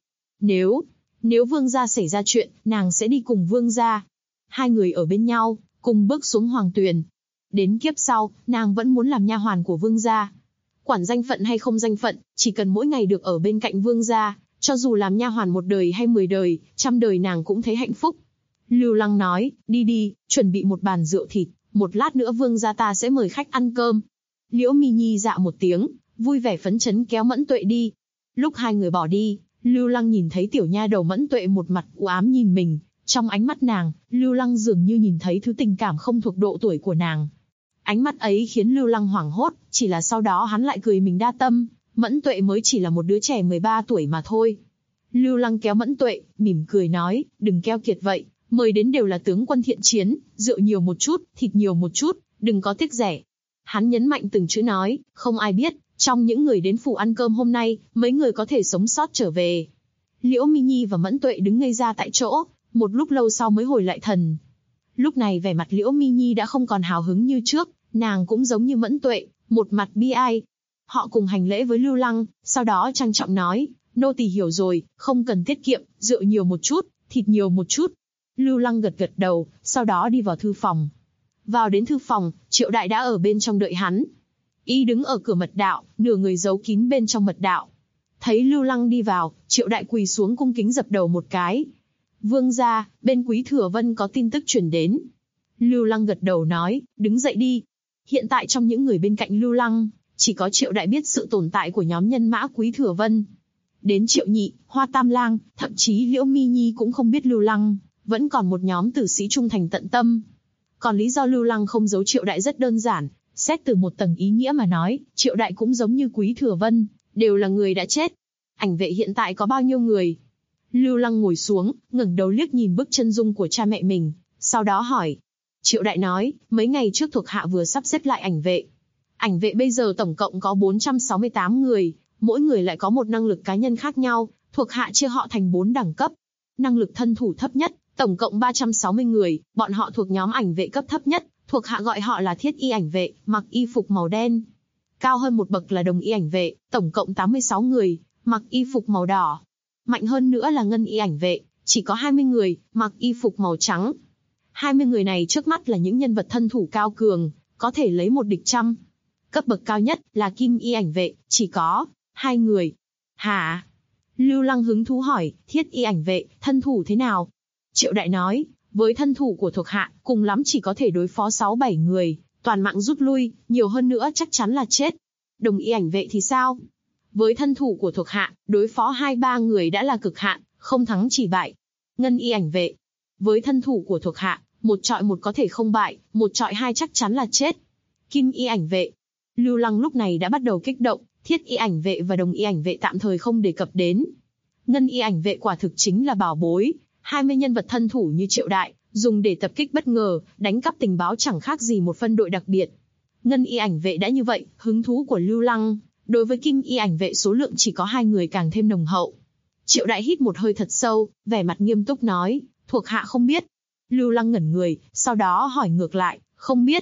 Nếu vương gia xảy ra chuyện, nàng sẽ đi cùng vương gia. Hai người ở bên nhau, cùng bước xuống hoàng tuyền. Đến kiếp sau, nàng vẫn muốn làm nha hoàn của vương gia. Quản danh phận hay không danh phận, chỉ cần mỗi ngày được ở bên cạnh vương gia, cho dù làm nha hoàn 1 đời hay 10 đời, 100 đời nàng cũng thấy hạnh phúc. Lưu Lăng nói, đi, chuẩn bị một bàn rượu thịt, một lát nữa vương gia ta sẽ mời khách ăn cơm. Liễu Mi Nhi dạ một tiếng, vui vẻ phấn chấn kéo Mẫn Tuệ đi. Lúc hai người bỏ đi, Lưu Lăng nhìn thấy tiểu nha đầu Mẫn Tuệ một mặt u ám nhìn mình, trong ánh mắt nàng, Lưu Lăng dường như nhìn thấy thứ tình cảm không thuộc độ tuổi của nàng. Ánh mắt ấy khiến Lưu Lăng hoảng hốt, chỉ là sau đó hắn lại cười mình đa tâm, Mẫn Tuệ mới chỉ là một đứa trẻ 13 tuổi mà thôi. Lưu Lăng kéo Mẫn Tuệ, mỉm cười nói, đừng keo kiệt vậy, mời đến đều là tướng quân thiện chiến, rượu nhiều một chút, thịt nhiều một chút, đừng có tiếc rẻ. Hắn nhấn mạnh từng chữ nói, không ai biết, trong những người đến phủ ăn cơm hôm nay, mấy người có thể sống sót trở về. Liễu Mi Nhi và Mẫn Tuệ đứng ngây ra tại chỗ, một lúc lâu sau mới hồi lại thần. Lúc này vẻ mặt Liễu Mi Nhi đã không còn hào hứng như trước, nàng cũng giống như Mẫn Tuệ, một mặt bi ai. Họ cùng hành lễ với Lưu Lăng, sau đó trang trọng nói, nô tỳ hiểu rồi, không cần tiết kiệm, rượu nhiều một chút, thịt nhiều một chút. Lưu Lăng gật gật đầu, sau đó đi vào thư phòng. Vào đến thư phòng, Triệu Đại đã ở bên trong đợi hắn. Y đứng ở cửa mật đạo, nửa người giấu kín bên trong mật đạo. Thấy Lưu Lăng đi vào, Triệu Đại quỳ xuống cung kính dập đầu một cái. Vương gia, bên Quý Thừa Vân có tin tức truyền đến. Lưu Lăng gật đầu nói, đứng dậy đi. Hiện tại trong những người bên cạnh Lưu Lăng, chỉ có Triệu Đại biết sự tồn tại của nhóm nhân mã Quý Thừa Vân. Đến Triệu Nhị, Hoa Tam Lang, thậm chí Liễu Mi Nhi cũng không biết Lưu Lăng vẫn còn một nhóm tử sĩ trung thành tận tâm. Còn lý do Lưu Lăng không giấu Triệu Đại rất đơn giản, xét từ một tầng ý nghĩa mà nói, Triệu Đại cũng giống như Quý Thừa Vân, đều là người đã chết. Ảnh vệ hiện tại có bao nhiêu người? Lưu Lăng ngồi xuống, ngẩng đầu liếc nhìn bức chân dung của cha mẹ mình, sau đó hỏi. Triệu Đại nói, mấy ngày trước thuộc hạ vừa sắp xếp lại ảnh vệ. Ảnh vệ bây giờ tổng cộng có 468 người, mỗi người lại có một năng lực cá nhân khác nhau, thuộc hạ chia họ thành 4 đẳng cấp. Năng lực thân thủ thấp nhất, tổng cộng 360 người, bọn họ thuộc nhóm ảnh vệ cấp thấp nhất, thuộc hạ gọi họ là thiết y ảnh vệ, mặc y phục màu đen. Cao hơn một bậc là đồng y ảnh vệ, tổng cộng 86 người, mặc y phục màu đỏ. Mạnh hơn nữa là ngân y ảnh vệ, chỉ có 20 người, mặc y phục màu trắng. 20 người này trước mắt là những nhân vật thân thủ cao cường, có thể lấy một địch trăm. Cấp bậc cao nhất là kim y ảnh vệ, chỉ có 2 người. Hả? Lưu Lăng hứng thú hỏi, thiết y ảnh vệ, thân thủ thế nào? Triệu Đại nói, với thân thủ của thuộc hạ, cùng lắm chỉ có thể đối phó 6-7 người, toàn mạng rút lui, nhiều hơn nữa chắc chắn là chết. Đồng y ảnh vệ thì sao? Với thân thủ của thuộc hạ, đối phó 2-3 người đã là cực hạn, không thắng chỉ bại. Ngân y ảnh vệ, với thân thủ của thuộc hạ, 1 chọi 1 có thể không bại, 1 chọi 2 chắc chắn là chết. Kim y ảnh vệ. Lưu Lăng lúc này đã bắt đầu kích động, thiết y ảnh vệ và đồng y ảnh vệ tạm thời không đề cập đến. Ngân y ảnh vệ quả thực chính là bảo bối, 20 nhân vật thân thủ như Triệu Đại, dùng để tập kích bất ngờ, đánh cắp tình báo chẳng khác gì một phân đội đặc biệt. Ngân y ảnh vệ đã như vậy, hứng thú của Lưu Lăng đối với kim y ảnh vệ số lượng chỉ có 2 người càng thêm nồng hậu. Triệu Đại hít một hơi thật sâu, vẻ mặt nghiêm túc nói, thuộc hạ không biết. Lưu Lăng ngẩn người, sau đó hỏi ngược lại, không biết.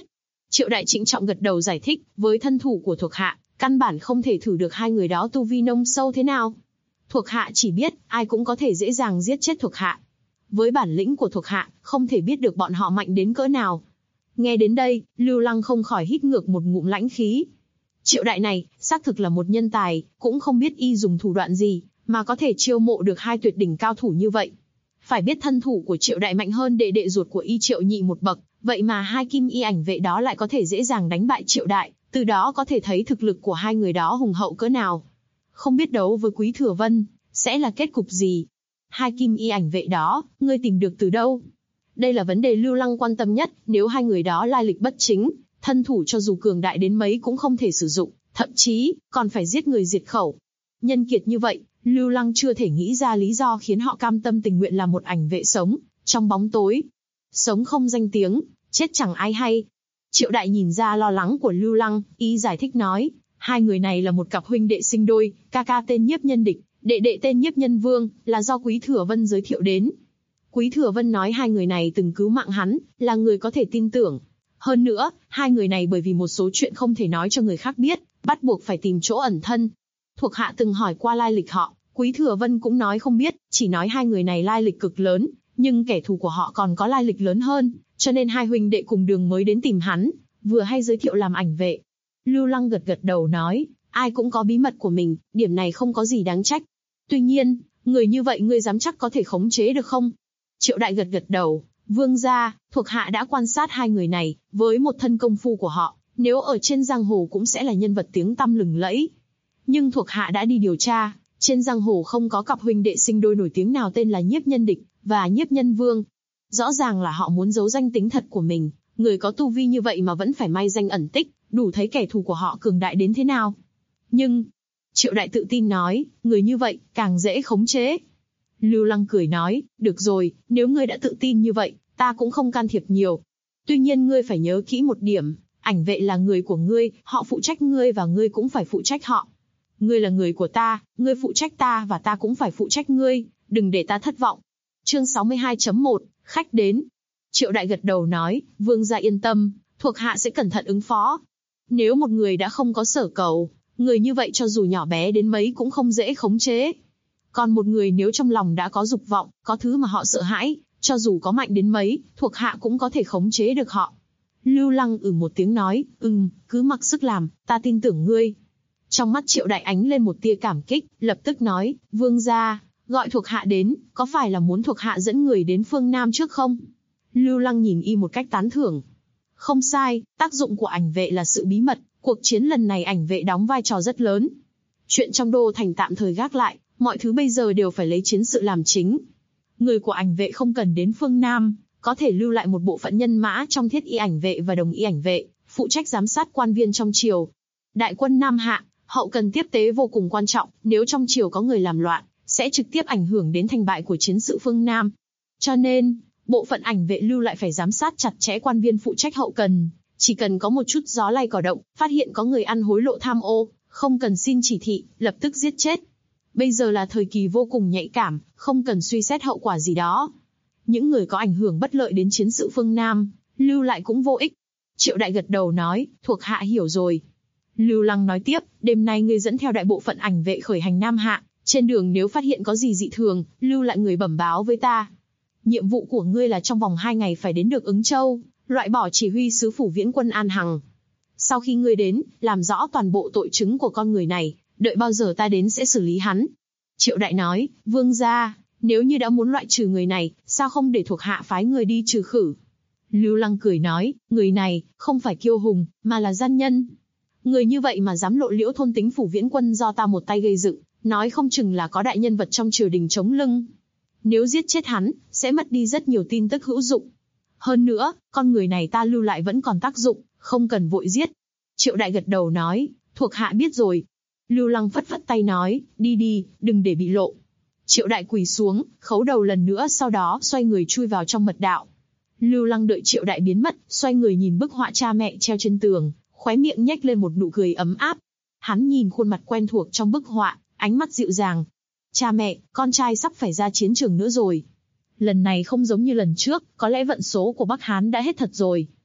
Triệu Đại trịnh trọng gật đầu giải thích, với thân thủ của thuộc hạ, căn bản không thể thử được hai người đó tu vi nông sâu thế nào. Thuộc hạ chỉ biết, ai cũng có thể dễ dàng giết chết thuộc hạ. Với bản lĩnh của thuộc hạ, không thể biết được bọn họ mạnh đến cỡ nào. Nghe đến đây, Lưu Lăng không khỏi hít ngược một ngụm lãnh khí. Triệu Đại này, xác thực là một nhân tài, cũng không biết y dùng thủ đoạn gì, mà có thể chiêu mộ được hai tuyệt đỉnh cao thủ như vậy. Phải biết thân thủ của Triệu Đại mạnh hơn đệ đệ ruột của y Triệu Nhị một bậc, vậy mà hai kim y ảnh vệ đó lại có thể dễ dàng đánh bại Triệu Đại, từ đó có thể thấy thực lực của hai người đó hùng hậu cỡ nào. Không biết đấu với Quý Thừa Vân, sẽ là kết cục gì? Hai kim y ảnh vệ đó, ngươi tìm được từ đâu? Đây là vấn đề Lưu Lăng quan tâm nhất, nếu hai người đó lai lịch bất chính, thân thủ cho dù cường đại đến mấy cũng không thể sử dụng, thậm chí, còn phải giết người diệt khẩu. Nhân kiệt như vậy, Lưu Lăng chưa thể nghĩ ra lý do khiến họ cam tâm tình nguyện làm một ảnh vệ sống, trong bóng tối. Sống không danh tiếng, chết chẳng ai hay. Triệu Đại nhìn ra lo lắng của Lưu Lăng, y giải thích nói, hai người này là một cặp huynh đệ sinh đôi, ca ca tên Nhiếp Nhân Địch, đệ đệ tên Nhiếp Nhân Vương, là do Quý Thừa Vân giới thiệu đến. Quý Thừa Vân nói hai người này từng cứu mạng hắn, là người có thể tin tưởng. Hơn nữa, hai người này bởi vì một số chuyện không thể nói cho người khác biết, bắt buộc phải tìm chỗ ẩn thân. Thuộc hạ từng hỏi qua lai lịch họ, Quý Thừa Vân cũng nói không biết, chỉ nói hai người này lai lịch cực lớn, nhưng kẻ thù của họ còn có lai lịch lớn hơn, cho nên hai huynh đệ cùng đường mới đến tìm hắn, vừa hay giới thiệu làm ảnh vệ. Lưu Lăng gật gật đầu nói, ai cũng có bí mật của mình, điểm này không có gì đáng trách. Tuy nhiên, người như vậy ngươi dám chắc có thể khống chế được không? Triệu Đại gật gật đầu, vương gia, thuộc hạ đã quan sát hai người này, với một thân công phu của họ, nếu ở trên giang hồ cũng sẽ là nhân vật tiếng tăm lừng lẫy. Nhưng thuộc hạ đã đi điều tra, trên giang hồ không có cặp huynh đệ sinh đôi nổi tiếng nào tên là Nhiếp Nhân Địch và Nhiếp Nhân Vương. Rõ ràng là họ muốn giấu danh tính thật của mình, người có tu vi như vậy mà vẫn phải may danh ẩn tích, đủ thấy kẻ thù của họ cường đại đến thế nào. Nhưng, Triệu Đại tự tin nói, người như vậy, càng dễ khống chế. Lưu Lăng cười nói, được rồi, nếu ngươi đã tự tin như vậy, ta cũng không can thiệp nhiều. Tuy nhiên ngươi phải nhớ kỹ một điểm, ảnh vệ là người của ngươi, họ phụ trách ngươi và ngươi cũng phải phụ trách họ. Ngươi là người của ta, ngươi phụ trách ta và ta cũng phải phụ trách ngươi, đừng để ta thất vọng. Chương 62.1, khách đến. Triệu Đại gật đầu nói, vương gia yên tâm, thuộc hạ sẽ cẩn thận ứng phó. Nếu một người đã không có sở cầu, người như vậy cho dù nhỏ bé đến mấy cũng không dễ khống chế. Còn một người nếu trong lòng đã có dục vọng, có thứ mà họ sợ hãi, cho dù có mạnh đến mấy, thuộc hạ cũng có thể khống chế được họ. Lưu Lăng một tiếng nói, cứ mặc sức làm, ta tin tưởng ngươi. Trong mắt Triệu Đại ánh lên một tia cảm kích, lập tức nói, vương gia, gọi thuộc hạ đến, có phải là muốn thuộc hạ dẫn người đến phương Nam trước không? Lưu Lăng nhìn y một cách tán thưởng. Không sai, tác dụng của ảnh vệ là sự bí mật, cuộc chiến lần này ảnh vệ đóng vai trò rất lớn. Chuyện trong đô thành tạm thời gác lại, mọi thứ bây giờ đều phải lấy chiến sự làm chính. Người của ảnh vệ không cần đến phương Nam, có thể lưu lại một bộ phận nhân mã trong thiết y ảnh vệ và đồng y ảnh vệ, phụ trách giám sát quan viên trong triều. Đại quân Nam hạ, hậu cần tiếp tế vô cùng quan trọng, nếu trong triều có người làm loạn, sẽ trực tiếp ảnh hưởng đến thành bại của chiến sự phương Nam. Cho nên, bộ phận ảnh vệ lưu lại phải giám sát chặt chẽ quan viên phụ trách hậu cần, chỉ cần có một chút gió lay cỏ động, phát hiện có người ăn hối lộ tham ô, không cần xin chỉ thị, lập tức giết chết. Bây giờ là thời kỳ vô cùng nhạy cảm, không cần suy xét hậu quả gì đó. Những người có ảnh hưởng bất lợi đến chiến sự phương Nam, lưu lại cũng vô ích. Triệu Đại gật đầu nói, thuộc hạ hiểu rồi. Lưu Lăng nói tiếp, đêm nay ngươi dẫn theo đại bộ phận ảnh vệ khởi hành Nam hạ, trên đường nếu phát hiện có gì dị thường, lưu lại người bẩm báo với ta. Nhiệm vụ của ngươi là trong vòng 2 ngày phải đến được Ứng Châu, loại bỏ chỉ huy sứ phủ Viễn Quân An Hằng. Sau khi ngươi đến, làm rõ toàn bộ tội chứng của con người này, đợi bao giờ ta đến sẽ xử lý hắn. Triệu Đại nói, vương gia, nếu như đã muốn loại trừ người này, sao không để thuộc hạ phái người đi trừ khử? Lưu Lăng cười nói, người này, không phải kiêu hùng, mà là gian nhân. Người như vậy mà dám lộ liễu thôn tính phủ Viễn Quân do ta một tay gây dựng, nói không chừng là có đại nhân vật trong triều đình chống lưng. Nếu giết chết hắn, sẽ mất đi rất nhiều tin tức hữu dụng. Hơn nữa, con người này ta lưu lại vẫn còn tác dụng, không cần vội giết. Triệu Đại gật đầu nói, thuộc hạ biết rồi. Lưu Lăng phất phất tay nói, đi đi, đừng để bị lộ. Triệu Đại quỳ xuống, khấu đầu lần nữa sau đó xoay người chui vào trong mật đạo. Lưu Lăng đợi Triệu Đại biến mất, xoay người nhìn bức họa cha mẹ treo trên tường, khóe miệng nhếch lên một nụ cười ấm áp. Hắn nhìn khuôn mặt quen thuộc trong bức họa, ánh mắt dịu dàng. Cha mẹ, con trai sắp phải ra chiến trường nữa rồi. Lần này không giống như lần trước, có lẽ vận số của Bắc Hán đã hết thật rồi.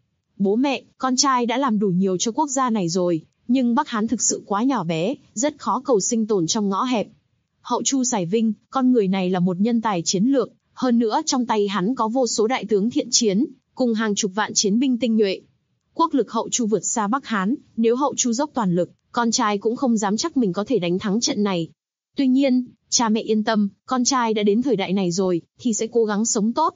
Bố mẹ, con trai đã làm đủ nhiều cho quốc gia này rồi, nhưng Bắc Hán thực sự quá nhỏ bé, rất khó cầu sinh tồn trong ngõ hẹp. Hậu Chu Sải Vinh, con người này là một nhân tài chiến lược, hơn nữa trong tay hắn có vô số đại tướng thiện chiến, cùng hàng chục vạn chiến binh tinh nhuệ. Quốc lực Hậu Chu vượt xa Bắc Hán, nếu Hậu Chu dốc toàn lực, con trai cũng không dám chắc mình có thể đánh thắng trận này. Tuy nhiên, cha mẹ yên tâm, con trai đã đến thời đại này rồi, thì sẽ cố gắng sống tốt.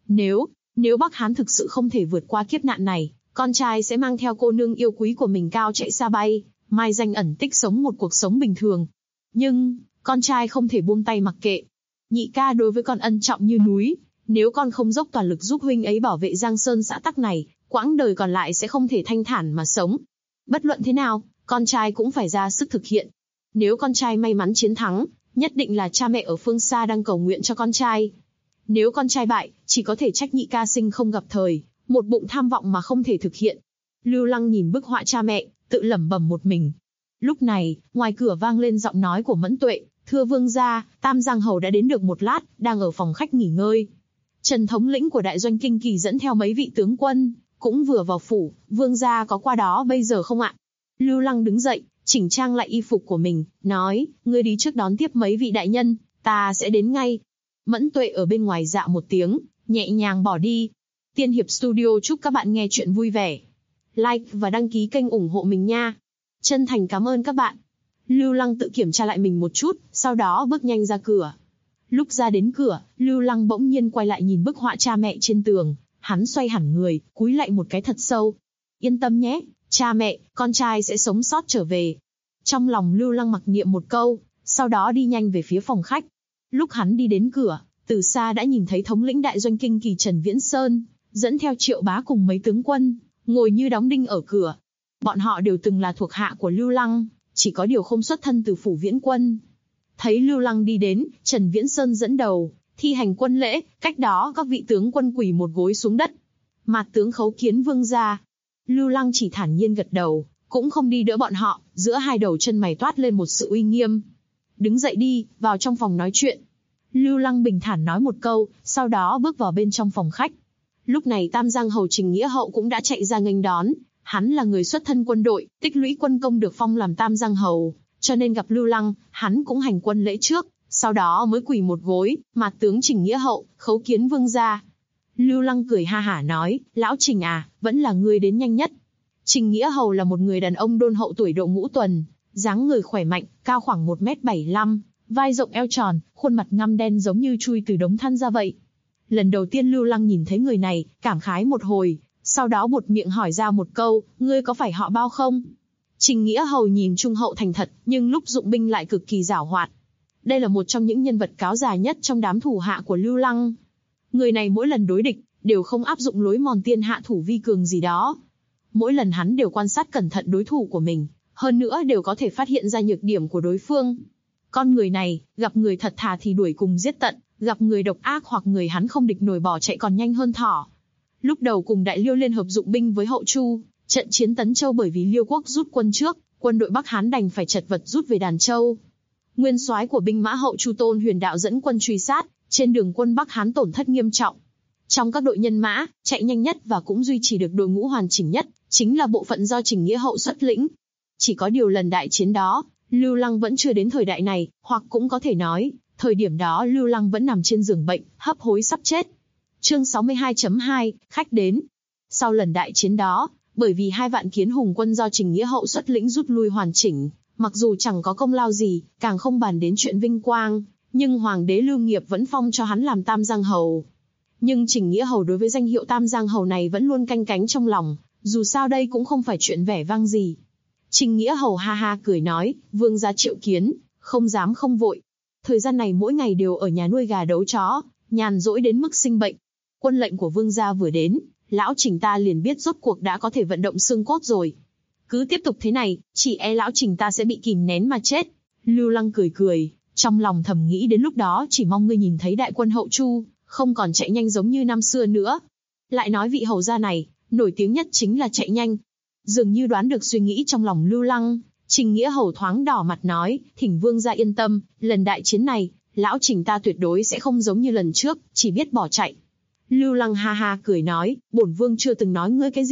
Nếu Bắc Hán thực sự không thể vượt qua kiếp nạn này, con trai sẽ mang theo cô nương yêu quý của mình cao chạy xa bay, mai danh ẩn tích sống một cuộc sống bình thường. Nhưng, con trai không thể buông tay mặc kệ. Nhị ca đối với con ân trọng như núi, nếu con không dốc toàn lực giúp huynh ấy bảo vệ Giang Sơn xã tắc này, quãng đời còn lại sẽ không thể thanh thản mà sống. Bất luận thế nào, con trai cũng phải ra sức thực hiện. Nếu con trai may mắn chiến thắng, nhất định là cha mẹ ở phương xa đang cầu nguyện cho con trai. Nếu con trai bại, chỉ có thể trách nhị ca sinh không gặp thời, một bụng tham vọng mà không thể thực hiện. Lưu Lăng nhìn bức họa cha mẹ, tự lẩm bẩm một mình. Lúc này, ngoài cửa vang lên giọng nói của Mẫn Tuệ, thưa vương gia, Tam Giang Hầu đã đến được một lát, đang ở phòng khách nghỉ ngơi. Trần thống lĩnh của đại doanh Kinh Kỳ dẫn theo mấy vị tướng quân, cũng vừa vào phủ, vương gia có qua đó bây giờ không ạ? Lưu Lăng đứng dậy, chỉnh trang lại y phục của mình, nói, ngươi đi trước đón tiếp mấy vị đại nhân, ta sẽ đến ngay. Mẫn Tuệ ở bên ngoài dạ một tiếng, nhẹ nhàng bỏ đi. Tiên Hiệp Studio chúc các bạn nghe chuyện vui vẻ. Like và đăng ký kênh ủng hộ mình nha. Chân thành cảm ơn các bạn. Lưu Lăng tự kiểm tra lại mình một chút, sau đó bước nhanh ra cửa. Lúc ra đến cửa, Lưu Lăng bỗng nhiên quay lại nhìn bức họa cha mẹ trên tường, hắn xoay hẳn người, cúi lại một cái thật sâu. Yên tâm nhé, cha mẹ, con trai sẽ sống sót trở về. Trong lòng Lưu Lăng mặc niệm một câu, sau đó đi nhanh về phía phòng khách. Lúc hắn đi đến cửa, từ xa đã nhìn thấy thống lĩnh đại doanh Kinh Kỳ Trần Viễn Sơn, dẫn theo Triệu Bá cùng mấy tướng quân, ngồi như đóng đinh ở cửa. Bọn họ đều từng là thuộc hạ của Lưu Lăng, chỉ có điều không xuất thân từ phủ Viễn Quân. Thấy Lưu Lăng đi đến, Trần Viễn Sơn dẫn đầu, thi hành quân lễ, cách đó các vị tướng quân quỳ một gối xuống đất. Mạt tướng khấu kiến vương gia. Lưu Lăng chỉ thản nhiên gật đầu, cũng không đi đỡ bọn họ, giữa hai đầu chân mày toát lên một sự uy nghiêm. Đứng dậy đi, vào trong phòng nói chuyện. Lưu Lăng bình thản nói một câu, sau đó bước vào bên trong phòng khách. Lúc này Tam Giang Hầu Trình Nghĩa Hậu cũng đã chạy ra nghênh đón. Hắn là người xuất thân quân đội, tích lũy quân công được phong làm Tam Giang Hầu, cho nên gặp Lưu Lăng, hắn cũng hành quân lễ trước, sau đó mới quỳ một gối, mà tướng Trình Nghĩa Hậu, khấu kiến vương gia. Lưu Lăng cười ha hả nói, lão Trình à, vẫn là ngươi đến nhanh nhất. Trình Nghĩa Hầu là một người đàn ông đôn hậu tuổi độ ngũ tuần, dáng người khỏe mạnh, cao khoảng 1m75, vai rộng eo tròn, khuôn mặt ngăm đen giống như chui từ đống than ra vậy. Lần đầu tiên Lưu Lăng nhìn thấy người này, cảm khái một hồi, sau đó buột miệng hỏi ra một câu, ngươi có phải họ Bao không? Trình Nghĩa Hầu nhìn trung hậu thành thật, nhưng lúc dụng binh lại cực kỳ giảo hoạt. Đây là một trong những nhân vật cáo già nhất trong đám thủ hạ của Lưu Lăng. Người này mỗi lần đối địch, đều không áp dụng lối mòn tiên hạ thủ vi cường gì đó. Mỗi lần hắn đều quan sát cẩn thận đối thủ của mình, hơn nữa đều có thể phát hiện ra nhược điểm của đối phương. Con người này, gặp người thật thà thì đuổi cùng giết tận, gặp người độc ác hoặc người hắn không địch nổi bỏ chạy còn nhanh hơn thỏ. Lúc đầu cùng Đại Liêu liên hợp dụng binh với Hậu Chu, trận chiến Tấn Châu bởi vì Liêu quốc rút quân trước, quân đội Bắc Hán đành phải chật vật rút về Đàn Châu. Nguyên soái của binh mã Hậu Chu Tôn Huyền Đạo dẫn quân truy sát, trên đường quân Bắc Hán tổn thất nghiêm trọng. Trong các đội nhân mã, chạy nhanh nhất và cũng duy trì được đội ngũ hoàn chỉnh nhất, chính là bộ phận do Trình Nghĩa Hậu xuất lĩnh. Chỉ có điều lần đại chiến đó, Lưu Lăng vẫn chưa đến thời đại này, hoặc cũng có thể nói, thời điểm đó Lưu Lăng vẫn nằm trên giường bệnh, hấp hối sắp chết. Chương 62.2, khách đến. Sau lần đại chiến đó, bởi vì 2 vạn kiến hùng quân do Trình Nghĩa Hậu xuất lĩnh rút lui hoàn chỉnh, mặc dù chẳng có công lao gì, càng không bàn đến chuyện vinh quang, nhưng Hoàng đế Lưu Nghiệp vẫn phong cho hắn làm Tam Giang Hầu. Nhưng Trình Nghĩa Hầu đối với danh hiệu Tam Giang Hầu này vẫn luôn canh cánh trong lòng, dù sao đây cũng không phải chuyện vẻ vang gì. Trình Nghĩa Hầu ha ha cười nói, vương gia triệu kiến, không dám không vội. Thời gian này mỗi ngày đều ở nhà nuôi gà đấu chó, nhàn rỗi đến mức sinh bệnh. Quân lệnh của vương gia vừa đến, lão Trình ta liền biết rốt cuộc đã có thể vận động xương cốt rồi. Cứ tiếp tục thế này, chỉ e lão Trình ta sẽ bị kìm nén mà chết. Lưu Lăng cười cười, trong lòng thầm nghĩ đến lúc đó chỉ mong ngươi nhìn thấy đại quân Hậu Chu, không còn chạy nhanh giống như năm xưa nữa. Lại nói vị hầu gia này, nổi tiếng nhất chính là chạy nhanh. Dường như đoán được suy nghĩ trong lòng Lưu Lăng, Trình Nghĩa Hầu thoáng đỏ mặt nói, thỉnh vương gia yên tâm, lần đại chiến này, lão Trình ta tuyệt đối sẽ không giống như lần trước, chỉ biết bỏ chạy. Lưu Lăng ha ha cười nói, bổn vương chưa từng nói ngươi cái gì,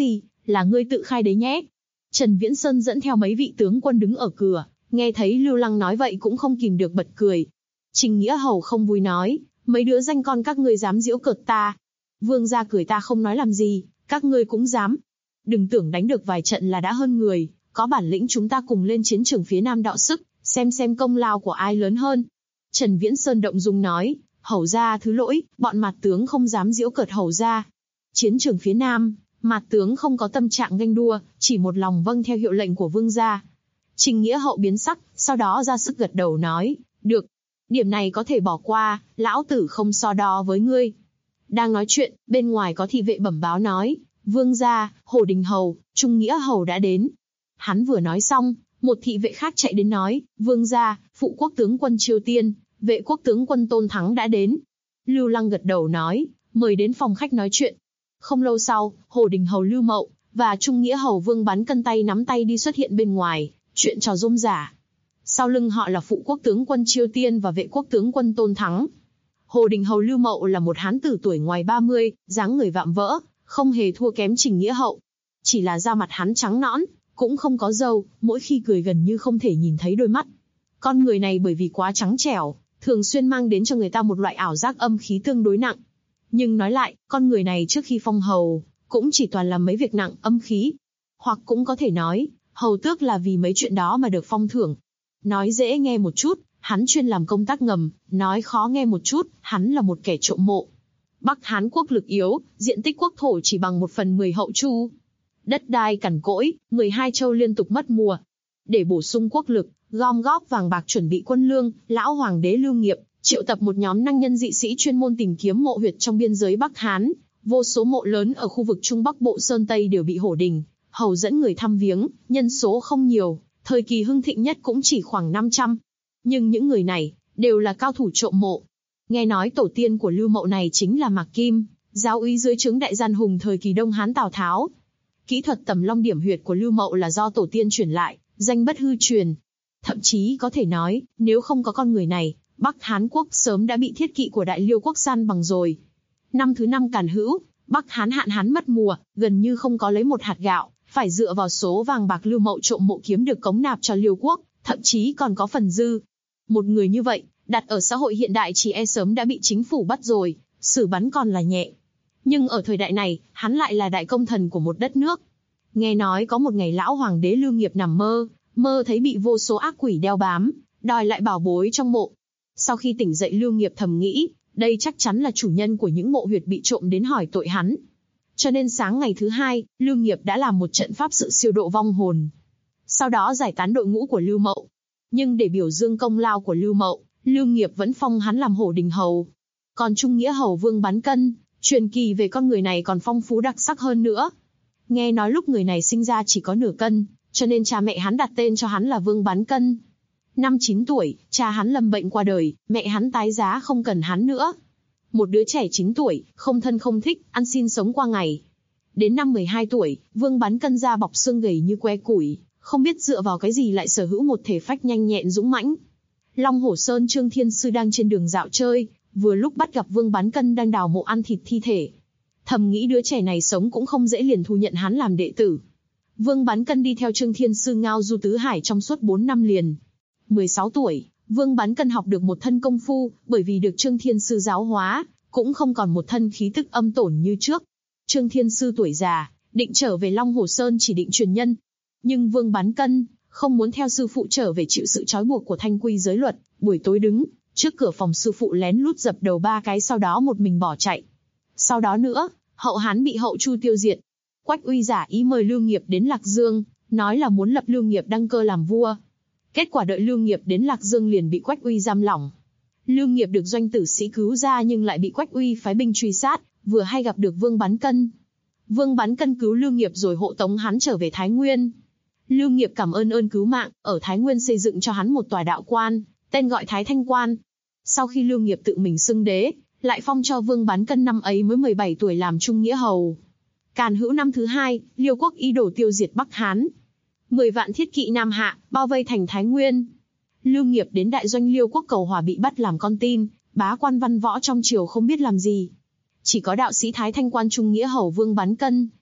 là ngươi tự khai đấy nhé. Trần Viễn Sơn dẫn theo mấy vị tướng quân đứng ở cửa, nghe thấy Lưu Lăng nói vậy cũng không kìm được bật cười. Trình Nghĩa Hầu không vui nói, mấy đứa danh con các ngươi dám giễu cợt ta. Vương gia cười ta không nói làm gì, các ngươi cũng dám. Đừng tưởng đánh được vài trận là đã hơn người, có bản lĩnh chúng ta cùng lên chiến trường phía Nam đọ sức, xem công lao của ai lớn hơn. Trần Viễn Sơn động dung nói, hầu gia thứ lỗi, bọn mạt tướng không dám giễu cợt hầu gia. Chiến trường phía Nam, mạt tướng không có tâm trạng ganh đua, chỉ một lòng vâng theo hiệu lệnh của vương gia. Trình Nghĩa Hậu biến sắc, sau đó ra sức gật đầu nói, được, điểm này có thể bỏ qua, lão tử không so đo với ngươi. Đang nói chuyện, bên ngoài có thị vệ bẩm báo nói, vương gia, Hồ Đình Hầu, Trung Nghĩa Hầu đã đến. Hắn vừa nói xong, một thị vệ khác chạy đến nói, vương gia, phụ quốc tướng quân Chiêu Tiên, vệ quốc tướng quân Tôn Thắng đã đến. Lưu Lăng gật đầu nói, mời đến phòng khách nói chuyện. Không lâu sau, Hồ Đình Hầu Lưu Mậu và Trung Nghĩa Hầu Vương Bán Cân tay nắm tay đi xuất hiện bên ngoài, chuyện trò rôm rả. Sau lưng họ là phụ quốc tướng quân Chiêu Tiên và vệ quốc tướng quân Tôn Thắng. Hồ Đình Hầu Lưu Mậu là một hán tử tuổi ngoài 30, dáng người vạm vỡ, không hề thua kém Trình Nghĩa Hậu. Chỉ là da mặt hắn trắng nõn, cũng không có râu, mỗi khi cười gần như không thể nhìn thấy đôi mắt. Con người này bởi vì quá trắng trẻo, thường xuyên mang đến cho người ta một loại ảo giác âm khí tương đối nặng. Nhưng nói lại, con người này trước khi phong hầu, cũng chỉ toàn làm mấy việc nặng âm khí. Hoặc cũng có thể nói, hầu tước là vì mấy chuyện đó mà được phong thưởng. Nói dễ nghe một chút, hắn chuyên làm công tác ngầm, nói khó nghe một chút, hắn là một kẻ trộm mộ. Bắc Hán quốc lực yếu, diện tích quốc thổ chỉ bằng 1/10 Hậu Chu. Đất đai cằn cỗi, 12 châu liên tục mất mùa. Để bổ sung quốc lực, gom góp vàng bạc chuẩn bị quân lương, lão hoàng đế Lưu Nghiệp triệu tập một nhóm năng nhân dị sĩ chuyên môn tìm kiếm mộ huyệt trong biên giới Bắc Hán. Vô số mộ lớn ở khu vực Trung Bắc Bộ Sơn Tây đều bị Hổ Đình Hầu dẫn người thăm viếng, nhân số không nhiều, thời kỳ hưng thịnh nhất cũng chỉ khoảng 500. Nhưng những người này đều là cao thủ trộm mộ. Nghe nói tổ tiên của Lưu Mậu này chính là Mạc Kim, giáo úy dưới trướng đại gian hùng thời kỳ Đông Hán Tào Tháo. Kỹ thuật tầm long điểm huyệt của Lưu Mậu là do tổ tiên truyền lại, danh bất hư truyền. Thậm chí có thể nói, nếu không có con người này, Bắc Hán quốc sớm đã bị thiết kỵ của Đại Liêu quốc san bằng rồi. Năm thứ 5 Càn Hữu, Bắc Hán hạn hán mất mùa, gần như không có lấy một hạt gạo, phải dựa vào số vàng bạc Lưu Mậu trộm mộ kiếm được cống nạp cho Liêu quốc, thậm chí còn có phần dư. Một người như vậy, đặt ở xã hội hiện đại chỉ e sớm đã bị chính phủ bắt rồi, xử bắn còn là nhẹ. Nhưng ở thời đại này, hắn lại là đại công thần của một đất nước. Nghe nói có một ngày lão hoàng đế Lưu Nghiệp nằm mơ thấy bị vô số ác quỷ đeo bám, đòi lại bảo bối trong mộ. Sau khi tỉnh dậy Lưu Nghiệp thầm nghĩ, đây chắc chắn là chủ nhân của những mộ huyệt bị trộm đến hỏi tội hắn. Cho nên sáng ngày thứ 2, Lưu Nghiệp đã làm một trận pháp sự siêu độ vong hồn. Sau đó giải tán đội ngũ của Lưu Mậu. Nhưng để biểu dương công lao của Lưu Mậu, Lưu Nghiệp vẫn phong hắn làm Hổ Đình Hầu. Còn Trung Nghĩa Hầu Vương Bán Cân, truyền kỳ về con người này còn phong phú đặc sắc hơn nữa. Nghe nói lúc người này sinh ra chỉ có nửa cân, cho nên cha mẹ hắn đặt tên cho hắn là Vương Bán Cân. Năm 9 tuổi, cha hắn lâm bệnh qua đời, mẹ hắn tái giá không cần hắn nữa. Một đứa trẻ 9 tuổi, không thân không thích, ăn xin sống qua ngày. Đến năm 12 tuổi, Vương Bán Cân da bọc xương gầy như que củi, không biết dựa vào cái gì lại sở hữu một thể phách nhanh nhẹn dũng mãnh. Long Hổ Sơn Trương Thiên Sư đang trên đường dạo chơi, vừa lúc bắt gặp Vương Bán Cân đang đào mộ ăn thịt thi thể. Thầm nghĩ đứa trẻ này sống cũng không dễ, liền thu nhận hắn làm đệ tử. Vương Bán Cân đi theo Trương Thiên Sư ngao du tứ hải trong suốt 4 năm liền. 16 tuổi, Vương Bán Cân học được một thân công phu, bởi vì được Trương Thiên Sư giáo hóa, cũng không còn một thân khí tức âm tổn như trước. Trương Thiên Sư tuổi già, định trở về Long Hổ Sơn chỉ định truyền nhân. Nhưng Vương Bán Cân không muốn theo sư phụ trở về chịu sự trói buộc của thanh quy giới luật, buổi tối đứng trước cửa phòng sư phụ lén lút dập đầu 3 cái, sau đó một mình bỏ chạy. Sau đó nữa, hậu Hán bị Hậu Chu tiêu diệt. Quách Uy giả ý mời Lưu Nghiệp đến Lạc Dương, nói là muốn lập Lưu Nghiệp đăng cơ làm vua. Kết quả đợi Lưu Nghiệp đến Lạc Dương liền bị Quách Uy giam lỏng. Lưu Nghiệp được doanh tử sĩ cứu ra nhưng lại bị Quách Uy phái binh truy sát, vừa hay gặp được Vương Bán Cân. Vương Bán Cân cứu Lưu Nghiệp rồi hộ tống hắn trở về Thái Nguyên. Lưu Nghiệp cảm ơn cứu mạng, ở Thái Nguyên xây dựng cho hắn một tòa đạo quan, tên gọi Thái Thanh Quan. Sau khi Lưu Nghiệp tự mình xưng đế, lại phong cho Vương Bán Cân năm ấy mới 17 tuổi làm Trung Nghĩa Hầu. Càn Hữu năm thứ 2, Liêu quốc ý đồ tiêu diệt Bắc Hán. 10 vạn thiết kỵ Nam Hạ, bao vây thành Thái Nguyên. Lưu Nghiệp đến đại doanh Liêu quốc cầu hòa bị bắt làm con tin, bá quan văn võ trong triều không biết làm gì. Chỉ có đạo sĩ Thái Thanh Quan Trung Nghĩa Hầu Vương Bán Cân,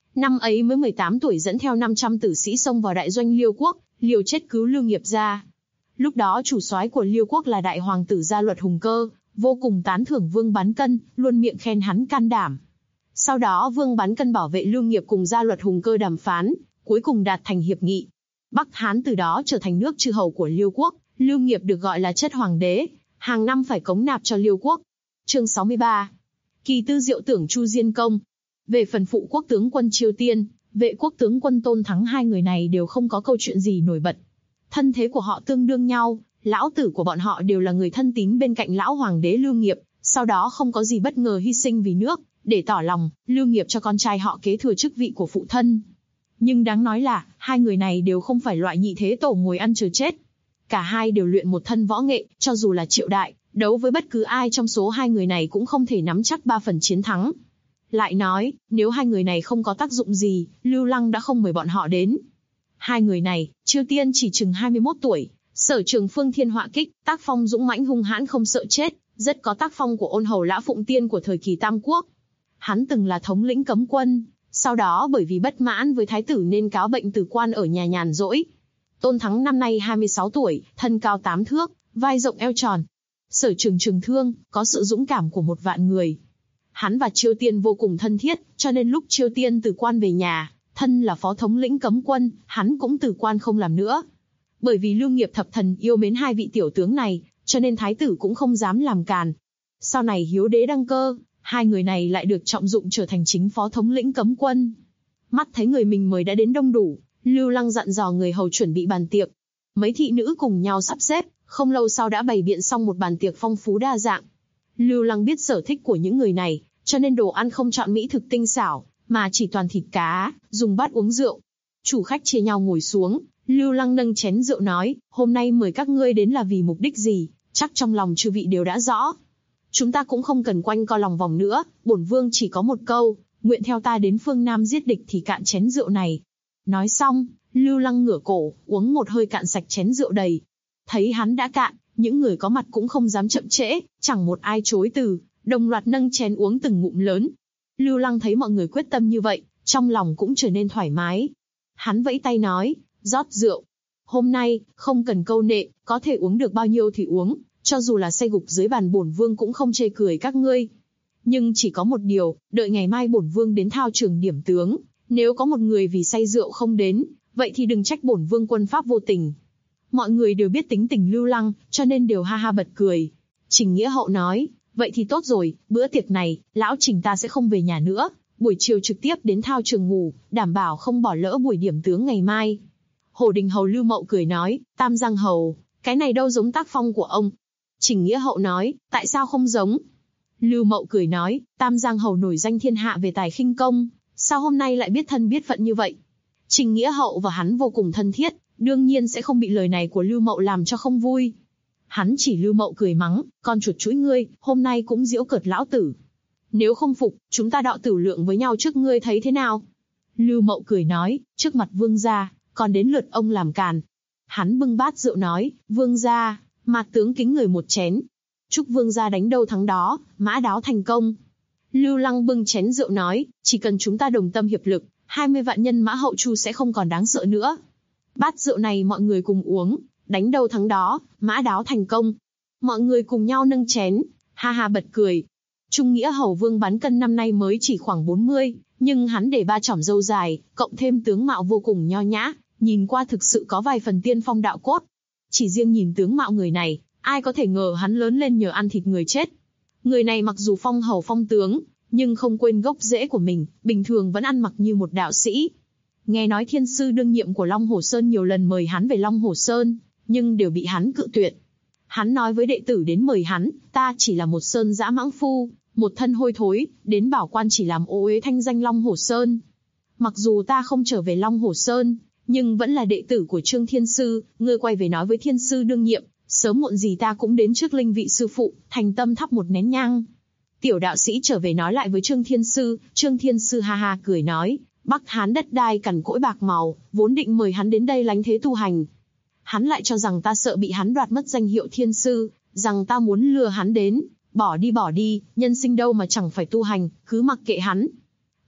Năm ấy mới 18 tuổi dẫn theo 500 tử sĩ xông vào đại doanh Liêu quốc, liều chết cứu Lưu Nghiệp gia. Lúc đó chủ soái của Liêu quốc là đại hoàng tử Gia Luật Hùng Cơ, vô cùng tán thưởng Vương Bán Cân, luôn miệng khen hắn can đảm. Sau đó Vương Bán Cân bảo vệ Lưu Nghiệp cùng Gia Luật Hùng Cơ đàm phán, cuối cùng đạt thành hiệp nghị. Bắc Hán từ đó trở thành nước chư hầu của Liêu quốc, Lưu Nghiệp được gọi là chất hoàng đế, hàng năm phải cống nạp cho Liêu quốc. Chương 63. Kỳ tư diệu tưởng Chu Diên Công. Về phần phụ quốc tướng quân Chiêu Tiên, vệ quốc tướng quân Tôn Thắng, hai người này đều không có câu chuyện gì nổi bật. Thân thế của họ tương đương nhau, lão tử của bọn họ đều là người thân tín bên cạnh lão hoàng đế Lưu Nghiệp, sau đó không có gì bất ngờ hy sinh vì nước, để tỏ lòng, Lưu Nghiệp cho con trai họ kế thừa chức vị của phụ thân. Nhưng đáng nói là, hai người này đều không phải loại nhị thế tổ ngồi ăn chờ chết. Cả hai đều luyện một thân võ nghệ, cho dù là Triệu Đại, đấu với bất cứ ai trong số hai người này cũng không thể nắm chắc 3 phần chiến thắng. Lại nói, nếu hai người này không có tác dụng gì, Lưu Lăng đã không mời bọn họ đến. Hai người này, Chiêu Tiên chỉ chừng 21 tuổi, sở trường phương thiên họa kích, tác phong dũng mãnh hung hãn không sợ chết, rất có tác phong của ôn hầu Lã Phụng Tiên của thời kỳ Tam Quốc. Hắn từng là thống lĩnh cấm quân, sau đó bởi vì bất mãn với thái tử nên cáo bệnh từ quan ở nhà nhàn rỗi. Tôn Thắng năm nay 26 tuổi, thân cao 8 thước, vai rộng eo tròn. Sở trường trường thương, có sự dũng cảm của một vạn người. Hắn và Chiêu Tiên vô cùng thân thiết, cho nên lúc Chiêu Tiên từ quan về nhà, thân là phó thống lĩnh cấm quân, hắn cũng từ quan không làm nữa. Bởi vì Lưu Nghiệp thập thần yêu mến hai vị tiểu tướng này, cho nên thái tử cũng không dám làm càn. Sau này Hiếu đế đăng cơ, hai người này lại được trọng dụng trở thành chính phó thống lĩnh cấm quân. Mắt thấy người mình mời đã đến đông đủ, Lưu Lăng dặn dò người hầu chuẩn bị bàn tiệc. Mấy thị nữ cùng nhau sắp xếp, không lâu sau đã bày biện xong một bàn tiệc phong phú đa dạng. Lưu Lăng biết sở thích của những người này, cho nên đồ ăn không chọn mỹ thực tinh xảo, mà chỉ toàn thịt cá, dùng bát uống rượu. Chủ khách chia nhau ngồi xuống, Lưu Lăng nâng chén rượu nói, hôm nay mời các ngươi đến là vì mục đích gì, chắc trong lòng chư vị đều đã rõ. Chúng ta cũng không cần quanh co lòng vòng nữa, bổn vương chỉ có một câu, nguyện theo ta đến phương Nam giết địch thì cạn chén rượu này. Nói xong, Lưu Lăng ngửa cổ, uống một hơi cạn sạch chén rượu đầy. Thấy hắn đã cạn, những người có mặt cũng không dám chậm trễ, chẳng một ai chối từ, đồng loạt nâng chén uống từng ngụm lớn. Lưu Lăng thấy mọi người quyết tâm như vậy, trong lòng cũng trở nên thoải mái. Hắn vẫy tay nói, rót rượu. Hôm nay, không cần câu nệ, có thể uống được bao nhiêu thì uống, cho dù là say gục dưới bàn bổn vương cũng không chê cười các ngươi. Nhưng chỉ có một điều, đợi ngày mai bổn vương đến thao trường điểm tướng, nếu có một người vì say rượu không đến, vậy thì đừng trách bổn vương quân pháp vô tình. Mọi người đều biết tính tình Lưu Lăng, cho nên đều ha ha bật cười. Trình Nghĩa Hậu nói, vậy thì tốt rồi, bữa tiệc này, lão Trình ta sẽ không về nhà nữa, buổi chiều trực tiếp đến thao trường ngủ, đảm bảo không bỏ lỡ buổi điểm tướng ngày mai. Hổ Đình Hầu Lưu Mậu cười nói, Tam Giang Hầu, cái này đâu giống tác phong của ông. Trình Nghĩa Hậu nói, tại sao không giống? Lưu Mậu cười nói, Tam Giang Hầu nổi danh thiên hạ về tài khinh công, sao hôm nay lại biết thân biết phận như vậy? Trình Nghĩa Hậu và hắn vô cùng thân thiết, đương nhiên sẽ không bị lời này của Lưu Mậu làm cho không vui. Hắn chỉ Lưu Mậu cười mắng, con chuột chuỗi ngươi, hôm nay cũng giễu cợt lão tử. Nếu không phục, chúng ta đọ tửu lượng với nhau trước ngươi thấy thế nào? Lưu Mậu cười nói, trước mặt vương gia, còn đến lượt ông làm càn. Hắn bưng bát rượu nói, vương gia, Mạt tướng kính người một chén. Chúc vương gia đánh đâu thắng đó, mã đáo thành công. Lưu Lăng bưng chén rượu nói, chỉ cần chúng ta đồng tâm hiệp lực, 20 vạn nhân mã hậu chu sẽ không còn đáng sợ nữa. Bát rượu này mọi người cùng uống, đánh đâu thắng đó, mã đáo thành công. Mọi người cùng nhau nâng chén, ha ha bật cười. Trung Nghĩa Hầu Vương Bán Cân năm nay mới chỉ khoảng 40, nhưng hắn để 3 chỏm râu dài, cộng thêm tướng mạo vô cùng nho nhã, nhìn qua thực sự có vài phần tiên phong đạo cốt. Chỉ riêng nhìn tướng mạo người này, ai có thể ngờ hắn lớn lên nhờ ăn thịt người chết. Người này mặc dù phong hầu phong tướng, nhưng không quên gốc rễ của mình, bình thường vẫn ăn mặc như một đạo sĩ. Nghe nói thiên sư đương nhiệm của Long Hồ Sơn nhiều lần mời hắn về Long Hồ Sơn, nhưng đều bị hắn cự tuyệt. Hắn nói với đệ tử đến mời hắn, ta chỉ là một sơn dã mãng phu, một thân hôi thối, đến bảo quan chỉ làm ô uế thanh danh Long Hồ Sơn. Mặc dù ta không trở về Long Hồ Sơn, nhưng vẫn là đệ tử của Trương Thiên Sư, ngươi quay về nói với thiên sư đương nhiệm, sớm muộn gì ta cũng đến trước linh vị sư phụ, thành tâm thắp một nén nhang. Tiểu đạo sĩ trở về nói lại với Trương Thiên Sư ha ha cười nói, Bắc Hán đất đai cằn cỗi bạc màu, vốn định mời hắn đến đây lánh thế tu hành. Hắn lại cho rằng ta sợ bị hắn đoạt mất danh hiệu thiên sư, rằng ta muốn lừa hắn đến, bỏ đi, nhân sinh đâu mà chẳng phải tu hành, cứ mặc kệ hắn.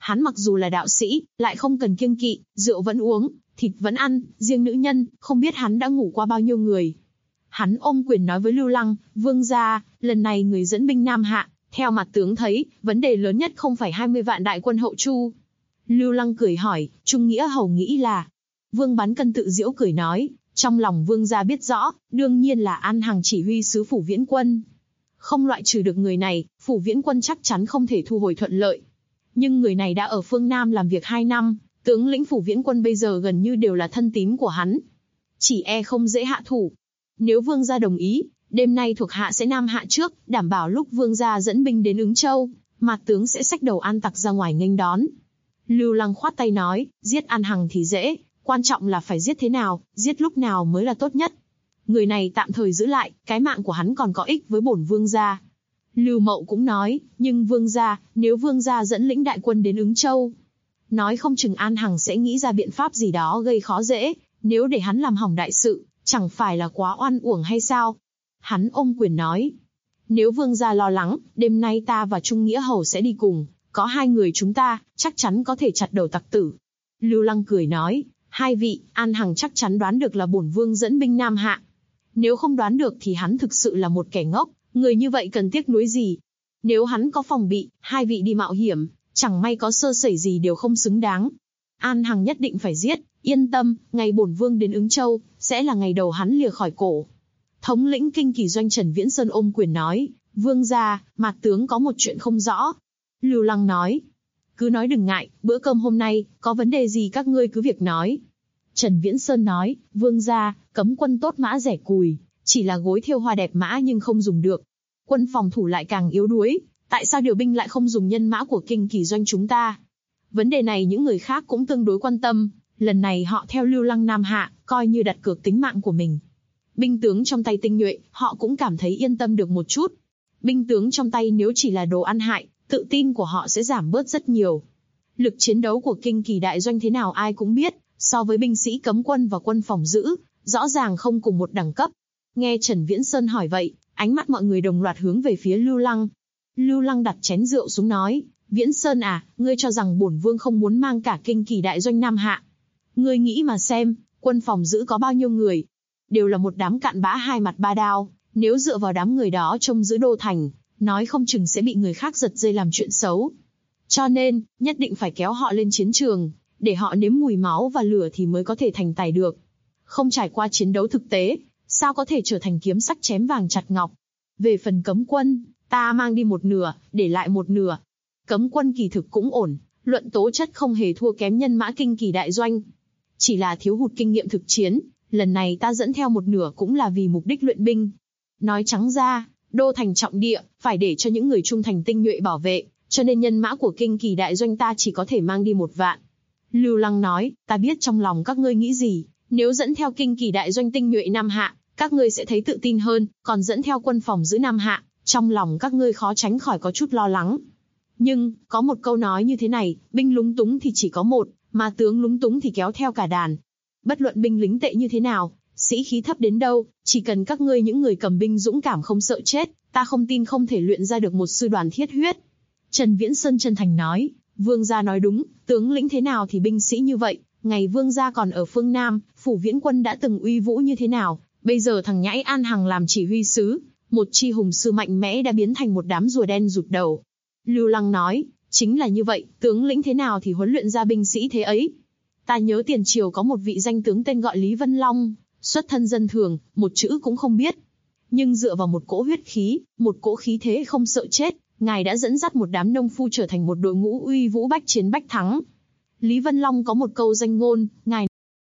Hắn mặc dù là đạo sĩ, lại không cần kiêng kỵ, rượu vẫn uống, thịt vẫn ăn, riêng nữ nhân, không biết hắn đã ngủ qua bao nhiêu người. Hắn ôm quyền nói với Lưu Lăng, vương gia, lần này người dẫn binh Nam Hạ, theo mặt tướng thấy, vấn đề lớn nhất không phải 20 vạn đại quân hậu chu. Lưu Lăng cười hỏi, Trung Nghĩa hầu nghĩ là... Vương Bán Cân tự giễu cười nói, trong lòng vương gia biết rõ, đương nhiên là An Hằng chỉ huy sứ phủ viễn quân. Không loại trừ được người này, phủ viễn quân chắc chắn không thể thu hồi thuận lợi. Nhưng người này đã ở phương Nam làm việc 2 năm, tướng lĩnh phủ viễn quân bây giờ gần như đều là thân tín của hắn. Chỉ e không dễ hạ thủ. Nếu vương gia đồng ý, đêm nay thuộc hạ sẽ Nam Hạ trước, đảm bảo lúc vương gia dẫn binh đến Ứng Châu, Mạc tướng sẽ xách đầu An tặc ra ngoài nghênh đón. Lưu Lăng khoát tay nói, giết An Hằng thì dễ, quan trọng là phải giết thế nào, giết lúc nào mới là tốt nhất. Người này tạm thời giữ lại, cái mạng của hắn còn có ích với bổn vương gia. Lưu Mậu cũng nói, nhưng vương gia, nếu vương gia dẫn lĩnh đại quân đến Ứng Châu, nói không chừng An Hằng sẽ nghĩ ra biện pháp gì đó gây khó dễ, nếu để hắn làm hỏng đại sự, chẳng phải là quá oan uổng hay sao? Hắn ôm quyền nói, nếu vương gia lo lắng, đêm nay ta và Trung Nghĩa hầu sẽ đi cùng, có 2 người chúng ta, chắc chắn có thể chặt đầu tặc tử. Lưu Lăng cười nói, 2 vị, An Hằng chắc chắn đoán được là bổn vương dẫn binh Nam Hạ. Nếu không đoán được thì hắn thực sự là một kẻ ngốc, người như vậy cần tiếc nuối gì? Nếu hắn có phòng bị, 2 vị đi mạo hiểm, chẳng may có sơ sẩy gì đều không xứng đáng. An Hằng nhất định phải giết, yên tâm, ngày bổn vương đến Ứng Châu, sẽ là ngày đầu hắn lìa khỏi cổ. Thống lĩnh Kinh Kỳ doanh Trần Viễn Sơn ôm quyền nói, vương gia, Mạc tướng có một chuyện không rõ. Lưu Lăng nói, cứ nói đừng ngại, bữa cơm hôm nay, có vấn đề gì các ngươi cứ việc nói. Trần Viễn Sơn nói, vương gia, cấm quân tốt mã rẻ cùi, chỉ là gối thêu hoa đẹp mã nhưng không dùng được. Quân phòng thủ lại càng yếu đuối, tại sao điều binh lại không dùng nhân mã của Kinh Kỳ doanh chúng ta? Vấn đề này những người khác cũng tương đối quan tâm, lần này họ theo Lưu Lăng Nam Hạ, coi như đặt cược tính mạng của mình. Binh tướng trong tay tinh nhuệ, họ cũng cảm thấy yên tâm được một chút. Binh tướng trong tay nếu chỉ là đồ ăn hại, tự tin của họ sẽ giảm bớt rất nhiều. Lực chiến đấu của Kinh Kỳ đại doanh thế nào ai cũng biết, so với binh sĩ cấm quân và quân phòng giữ, rõ ràng không cùng một đẳng cấp. Nghe Trần Viễn Sơn hỏi vậy, ánh mắt mọi người đồng loạt hướng về phía Lưu Lăng. Lưu Lăng đặt chén rượu xuống nói, Viễn Sơn à, ngươi cho rằng bổn vương không muốn mang cả Kinh Kỳ đại doanh Nam Hạ. Ngươi nghĩ mà xem, quân phòng giữ có bao nhiêu người? Đều là một đám cặn bã 2 mặt 3 đao, nếu dựa vào đám người đó trông giữ đô thành, nói không chừng sẽ bị người khác giật dây làm chuyện xấu. Cho nên, nhất định phải kéo họ lên chiến trường, để họ nếm mùi máu và lửa thì mới có thể thành tài được. Không trải qua chiến đấu thực tế, sao có thể trở thành kiếm sắc chém vàng chặt ngọc. Về phần cấm quân, ta mang đi 1/2, để lại 1/2. Cấm quân kỳ thực cũng ổn, luận tố chất không hề thua kém nhân mã Kinh Kỳ đại doanh. Chỉ là thiếu hụt kinh nghiệm thực chiến, lần này ta dẫn theo 1/2 cũng là vì mục đích luyện binh. Nói trắng ra, đô thành trọng địa, phải để cho những người trung thành tinh nhuệ bảo vệ, cho nên nhân mã của Kinh Kỳ đại doanh ta chỉ có thể mang đi 1 vạn. Lưu Lăng nói, ta biết trong lòng các ngươi nghĩ gì, nếu dẫn theo Kinh Kỳ đại doanh tinh nhuệ Nam Hạ, các ngươi sẽ thấy tự tin hơn, còn dẫn theo quân phòng giữ Nam Hạ, trong lòng các ngươi khó tránh khỏi có chút lo lắng. Nhưng, có một câu nói như thế này, binh lúng túng thì chỉ có một, mà tướng lúng túng thì kéo theo cả đàn. Bất luận binh lính tệ như thế nào, sĩ khí thấp đến đâu, chỉ cần các ngươi những người cầm binh dũng cảm không sợ chết, ta không tin không thể luyện ra được một sư đoàn thiết huyết. Trần Viễn Sơn chân thành nói, vương gia nói đúng, tướng lĩnh thế nào thì binh sĩ như vậy, ngày vương gia còn ở phương Nam, phủ viễn quân đã từng uy vũ như thế nào, bây giờ thằng nhãi An Hằng làm chỉ huy sứ, một chi hùng sư mạnh mẽ đã biến thành một đám rùa đen rụt đầu. Lưu Lăng nói, chính là như vậy, tướng lĩnh thế nào thì huấn luyện ra binh sĩ thế ấy. Ta nhớ tiền triều có một vị danh tướng tên gọi Lý Vân Long, xuất thân dân thường, một chữ cũng không biết. Nhưng dựa vào một cỗ huyết khí, một cỗ khí thế không sợ chết, ngài đã dẫn dắt một đám nông phu trở thành một đội ngũ uy vũ bách chiến bách thắng. Lý Vân Long có một câu danh ngôn, ngài...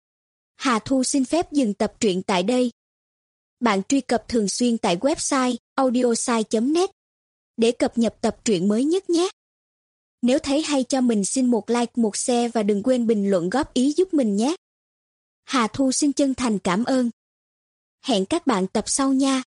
Hà Thu xin phép dừng tập truyện tại đây. Bạn truy cập thường xuyên tại website audiosai.net để cập nhật tập truyện mới nhất nhé. Nếu thấy hay cho mình xin một like, một share và đừng quên bình luận góp ý giúp mình nhé. Hà Thu xin chân thành cảm ơn. Hẹn các bạn tập sau nha.